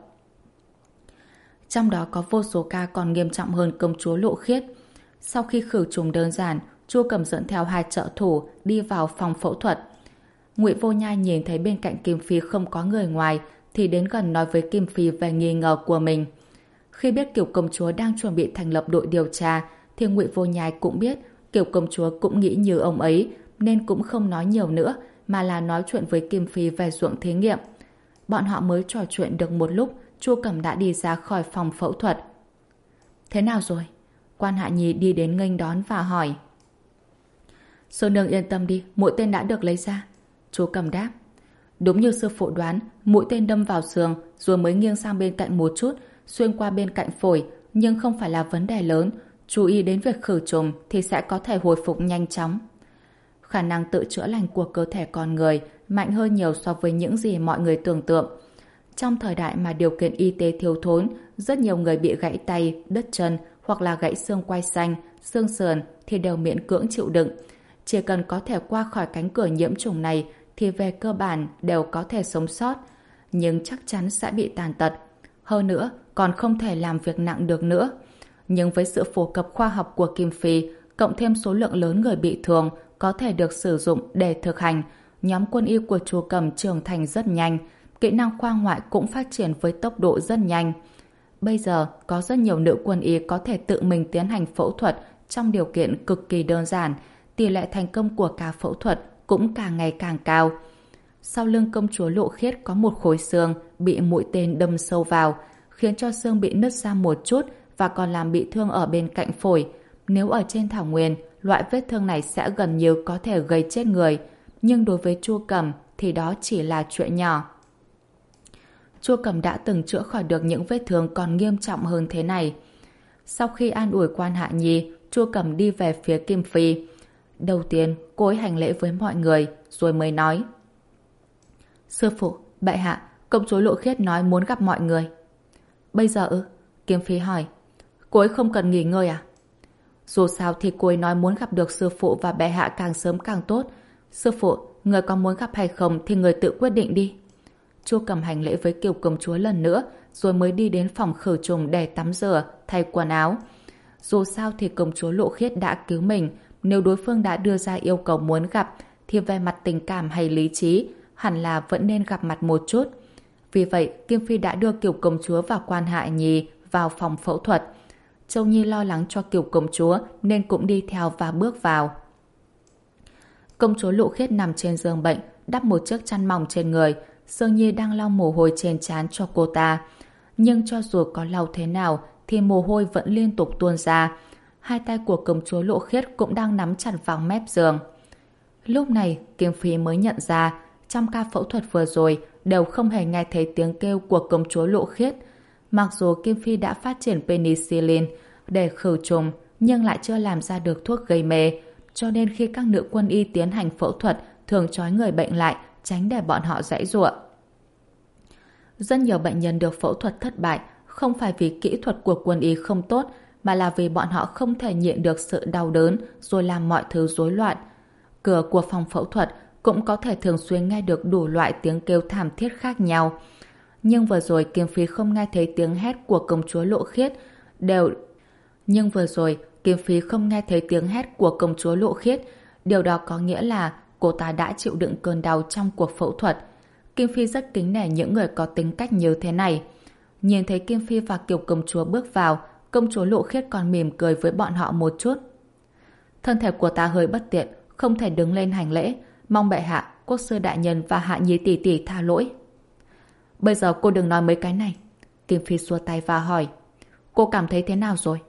Trong đó có vô số ca còn nghiêm trọng hơn công chúa Lộ Khiết. Sau khi khử trùng đơn giản, Chu Cầm dẫn theo hai trợ thủ đi vào phòng phẫu thuật. Ngụy Vô Nhai nhìn thấy bên cạnh Kim Phi không có người ngoài thì đến gần nói với Kim Phi về nghi ngờ của mình. Khi biết Kiều công chúa đang chuẩn bị thành lập đội điều tra thì Ngụy Vô Nhai cũng biết Kiều công chúa cũng nghĩ như ông ấy, nên cũng không nói nhiều nữa mà là nói chuyện với Kim Phi về ruộng thí nghiệm. Bọn họ mới trò chuyện được một lúc, Chu Cầm đã đi ra khỏi phòng phẫu thuật. Thế nào rồi? Quan Hạ Nhi đi đến nghênh đón và hỏi. Sư nương yên tâm đi, mũi tên đã được lấy ra. Chu Cầm đáp. Đúng như sư phụ đoán, mũi tên đâm vào xương rồi mới nghiêng sang bên cạnh một chút, xuyên qua bên cạnh phổi, nhưng không phải là vấn đề lớn. Chú ý đến việc khử trùng thì sẽ có thể hồi phục nhanh chóng. Khả năng tự chữa lành của cơ thể con người mạnh hơn nhiều so với những gì mọi người tưởng tượng. Trong thời đại mà điều kiện y tế thiếu thốn, rất nhiều người bị gãy tay, đứt chân hoặc là gãy xương quai xanh, xương sườn thì đều miễn cưỡng chịu đựng. Chỉ cần có thể qua khỏi cánh cửa nhiễm trùng này thì về cơ bản đều có thể sống sót, nhưng chắc chắn sẽ bị tàn tật. Hơn nữa, còn không thể làm việc nặng được nữa. Nhưng với sự phổ cập khoa học của Kim Phi, cộng thêm số lượng lớn người bị thương có thể được sử dụng để thực hành, nhóm quân y của Chu Cầm trưởng thành rất nhanh, kỹ năng khoa ngoại cũng phát triển với tốc độ rất nhanh. Bây giờ, có rất nhiều nữ quân y có thể tự mình tiến hành phẫu thuật trong điều kiện cực kỳ đơn giản, tỷ lệ thành công của cả phẫu thuật cũng càng ngày càng cao. Sau lưng công chúa Lộ Khiết có một khối xương bị mũi tên đâm sâu vào, khiến cho xương bị nứt ra một chút và còn làm bị thương ở bên cạnh phổi. Nếu ở trên thảo nguyên, loại vết thương này sẽ gần như có thể gây chết người, nhưng đối với Chu Cầm thì đó chỉ là chuyện nhỏ. Chu Cầm đã từng chữa khỏi được những vết thương còn nghiêm trọng hơn thế này. Sau khi an ủi Quan Hạ Nhi, Chu Cầm đi về phía Kim Phi. Đầu tiên, cô ấy hành lễ với mọi người, rồi mới nói. Sư phụ, bệ hạ, công chúa Lộ Khiết nói muốn gặp mọi người. Bây giờ ư? Kim Phi hỏi. Cô ấy không cần nghỉ ngơi à? Dù sao thì cô ấy nói muốn gặp được sư phụ và bệ hạ càng sớm càng tốt. Sư phụ, người có muốn gặp hay không thì người tự quyết định đi. Chu Cầm hành lễ với Kiều công chúa lần nữa, rồi mới đi đến phòng khử trùng để tắm rửa, thay quần áo. Dù sao thì công chúa Lộ Khiết đã cứu mình, nếu đối phương đã đưa ra yêu cầu muốn gặp thì về mặt tình cảm hay lý trí hẳn là vẫn nên gặp mặt một chút. Vì vậy, Kim Phi đã đưa Kiều công chúa và Quan Hạ Nhi vào phòng phẫu thuật. Châu Nhi lo lắng cho Kiều công chúa nên cũng đi theo và bước vào. Công chúa Lộ Khiết nằm trên giường bệnh, đắp một chiếc chăn mỏng trên người. Sương Nhi đang lau mồ hôi trên trán cho cô ta. Nhưng cho dù có lau thế nào thì mồ hôi vẫn liên tục tuôn ra. Hai tay của công chúa Lộ Khiết cũng đang nắm chặt vào mép giường. Lúc này, Kim Phi mới nhận ra trong ca phẫu thuật vừa rồi đều không hề nghe thấy tiếng kêu của công chúa Lộ Khiết. Mặc dù Kim Phi đã phát triển penicillin để khử trùng nhưng lại chưa làm ra được thuốc gây mê, cho nên khi các nữ quân y tiến hành phẫu thuật thường trói người bệnh lại, tránh để bọn họ giãy giụa. Rất nhiều bệnh nhân được phẫu thuật thất bại không phải vì kỹ thuật của quân y không tốt mà là vì bọn họ không thể nhịn được sự đau đớn rồi làm mọi thứ rối loạn. Cửa của phòng phẫu thuật cũng có thể thường xuyên nghe được đủ loại tiếng kêu thảm thiết khác nhau. Nhưng vừa rồi Kim Phi không nghe thấy tiếng hét của công chúa Lộ Khiết đều Nhưng vừa rồi Kim Phi không nghe thấy tiếng hét của công chúa Lộ Khiết. Điều đó có nghĩa là cô ta đã chịu đựng cơn đau trong cuộc phẫu thuật. Kim Phi rất kính nể những người có tính cách như thế này. Nhìn thấy Kim Phi và Kiều công chúa bước vào, công chúa Lộ Khiết còn mỉm cười với bọn họ một chút. Thân thể của ta hơi bất tiện, không thể đứng lên hành lễ, mong bệ hạ, quốc sư đại nhân và hạ nhi tỷ tỷ tha lỗi. Bây giờ cô đừng nói mấy cái này. Kim Phi xua tay và hỏi, cô cảm thấy thế nào rồi?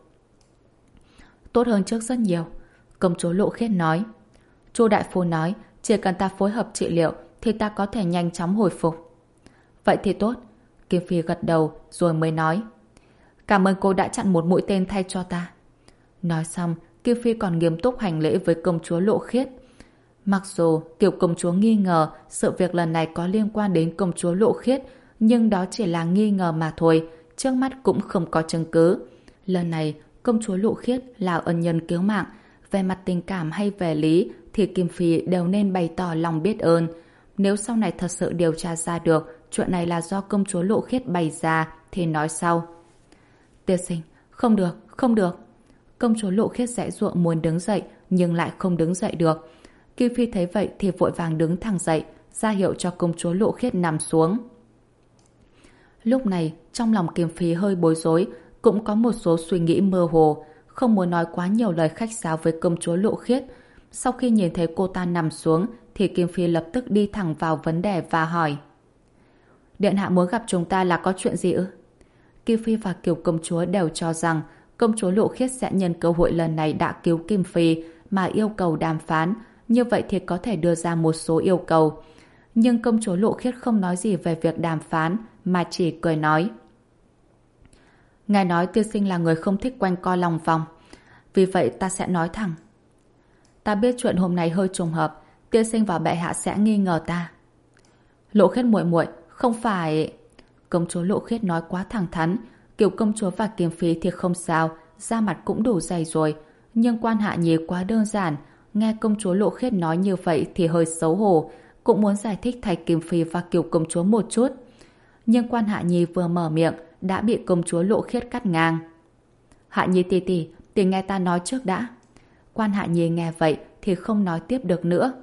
Tốt hơn trước rất nhiều, công chúa Lộ Khiết nói. Chu đại phu nói, chỉ cần ta phối hợp trị liệu thì ta có thể nhanh chóng hồi phục. Vậy thì tốt. Kim Phi gật đầu rồi mới nói, cảm ơn cô đã chặn một mũi tên thay cho ta. Nói xong, Kim Phi còn nghiêm túc hành lễ với công chúa Lộ Khiết. Mặc dù Kiều công chúa nghi ngờ sự việc lần này có liên quan đến công chúa Lộ Khiết, nhưng đó chỉ là nghi ngờ mà thôi, trước mắt cũng không có chứng cứ. Lần này, công chúa Lộ Khiết là ân nhân cứu mạng, về mặt tình cảm hay về lý thì Kim Phi đều nên bày tỏ lòng biết ơn. Nếu sau này thật sự điều tra ra được chuyện này là do công chúa Lộ Khiết bày ra thì nói sau. Tiên sinh, không được, không được. Công chúa Lộ Khiết giãy giụa muốn đứng dậy nhưng lại không đứng dậy được. Kim Phi thấy vậy thì vội vàng đứng thẳng dậy, ra hiệu cho công chúa Lộ Khiết nằm xuống. Lúc này, trong lòng Kim Phi hơi bối rối, cũng có một số suy nghĩ mơ hồ, không muốn nói quá nhiều lời khách sáo với công chúa Lộ Khiết. Sau khi nhìn thấy cô ta nằm xuống thì Kim Phi lập tức đi thẳng vào vấn đề và hỏi, điện hạ muốn gặp chúng ta là có chuyện gì ư? Kim Phi và Kiều công chúa đều cho rằng công chúa Lộ Khiết sẽ nhân cơ hội lần này đã cứu Kim Phi mà yêu cầu đàm phán, như vậy thì có thể đưa ra một số yêu cầu. Nhưng công chúa Lộ Khiết không nói gì về việc đàm phán mà chỉ cười nói, ngài nói tiên sinh là người không thích quanh co lòng vòng, vì vậy ta sẽ nói thẳng. Ta biết chuyện hôm nay hơi trùng hợp, tiên sinh và bệ hạ sẽ nghi ngờ ta. Lộ Khiết muội muội, không phải... Công chúa Lộ Khiết nói quá thẳng thắn. Kiều công chúa và Kim Phi thì không sao, da mặt cũng đủ dày rồi, nhưng quan Hạ Nhi quá đơn giản. Nghe công chúa Lộ Khiết nói như vậy thì hơi xấu hổ, cũng muốn giải thích thay Kim Phi và Kiều công chúa một chút. Nhưng quan Hạ Nhi vừa mở miệng đã bị công chúa Lộ Khiết cắt ngang. Hạ Nhi tỷ tỷ, tỷ nghe ta nói trước đã. Quan Hạ Nhi nghe vậy thì không nói tiếp được nữa.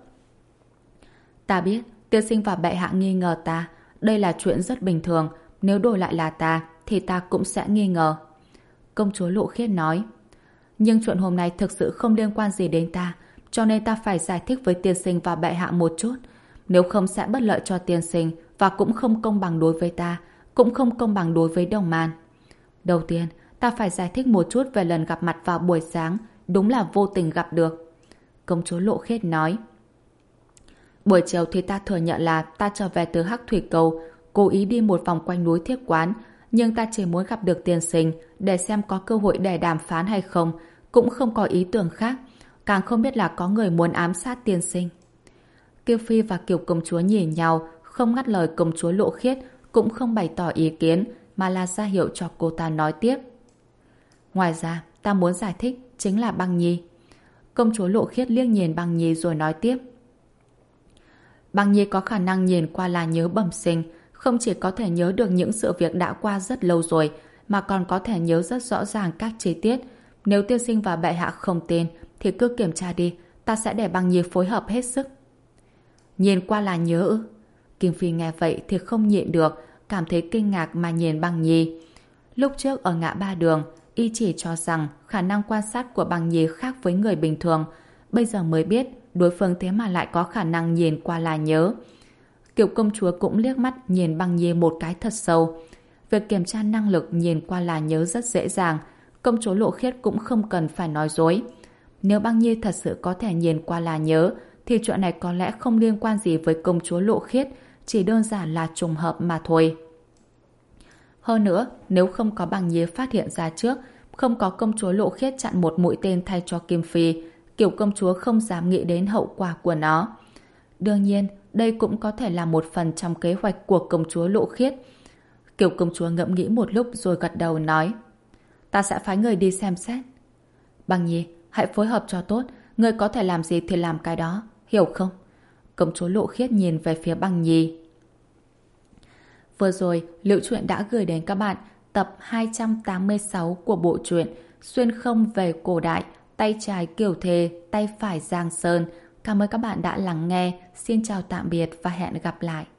Ta biết tiên sinh và bệ hạ nghi ngờ ta, đây là chuyện rất bình thường, nếu đổi lại là ta thì ta cũng sẽ nghi ngờ. Công chúa Lộ Khiết nói, nhưng chuyện hôm nay thực sự không liên quan gì đến ta, cho nên ta phải giải thích với tiên sinh và bệ hạ một chút, nếu không sẽ bất lợi cho tiên sinh và cũng không công bằng đối với ta, cũng không công bằng đối với Đồng Man. Đầu tiên, ta phải giải thích một chút về lần gặp mặt vào buổi sáng, đúng là vô tình gặp được. Công chúa Lộ Khiết nói, buổi chiều thì ta thừa nhận là ta trở về từ Hắc Thủy Cầu, cố ý đi một vòng quanh núi Thiết Quán, nhưng ta chỉ muốn gặp được tiên sinh để xem có cơ hội để đàm phán hay không, cũng không có ý tưởng khác, càng không biết là có người muốn ám sát tiên sinh. Kiều Phi và Kiều công chúa nhìn nhau, không ngắt lời công chúa Lộ Khiết, cũng không bày tỏ ý kiến, mà là ra hiệu cho cô ta nói tiếp. Ngoài ra, ta muốn giải thích chính là Băng Nhi. Công chúa Lộ Khiết liếc nhìn Băng Nhi rồi nói tiếp. Băng Nhi có khả năng nhìn qua là nhớ bẩm sinh, không chỉ có thể nhớ được những sự việc đã qua rất lâu rồi, mà còn có thể nhớ rất rõ ràng các chi tiết. Nếu tiên sinh và bệ hạ không tin, thì cứ kiểm tra đi, ta sẽ để Băng Nhi phối hợp hết sức. Nhìn qua là nhớ ư? Kim Phi nghe vậy thì không nhịn được, cảm thấy kinh ngạc mà nhìn Băng Nhi. Lúc trước ở ngã ba đường, y chỉ cho rằng khả năng quan sát của Băng Nhi khác với người bình thường, bây giờ mới biết đối phương thế mà lại có khả năng nhìn qua là nhớ. Kiều công chúa cũng liếc mắt nhìn Băng Nhi một cái thật sâu. Việc kiểm tra năng lực nhìn qua là nhớ rất dễ dàng, công chúa Lộ Khiết cũng không cần phải nói dối. Nếu Băng Nhi thật sự có thể nhìn qua là nhớ, thì chuyện này có lẽ không liên quan gì với công chúa Lộ Khiết, chỉ đơn giản là trùng hợp mà thôi. Hơn nữa, nếu không có Băng Nhi phát hiện ra trước, không có công chúa Lộ Khiết chặn một mũi tên thay cho Kim Phi, Kiều công chúa không dám nghĩ đến hậu quả của nó. Đương nhiên, đây cũng có thể là một phần trong kế hoạch của công chúa Lộ Khiết. Kiều công chúa ngẫm nghĩ một lúc rồi gật đầu nói, ta sẽ phái người đi xem xét. Băng Nhi, hãy phối hợp cho tốt, ngươi có thể làm gì thì làm cái đó, hiểu không? Công chúa Lộ Khiết nhìn về phía Băng Nhi. Vừa rồi, Liệu Truyện đã gửi đến các bạn tập hai trăm tám mươi sáu của bộ truyện Xuyên không về cổ đại, tay trái Kiều Thề, tay phải Giang Sơn. Cảm ơn các bạn đã lắng nghe. Xin chào tạm biệt và hẹn gặp lại.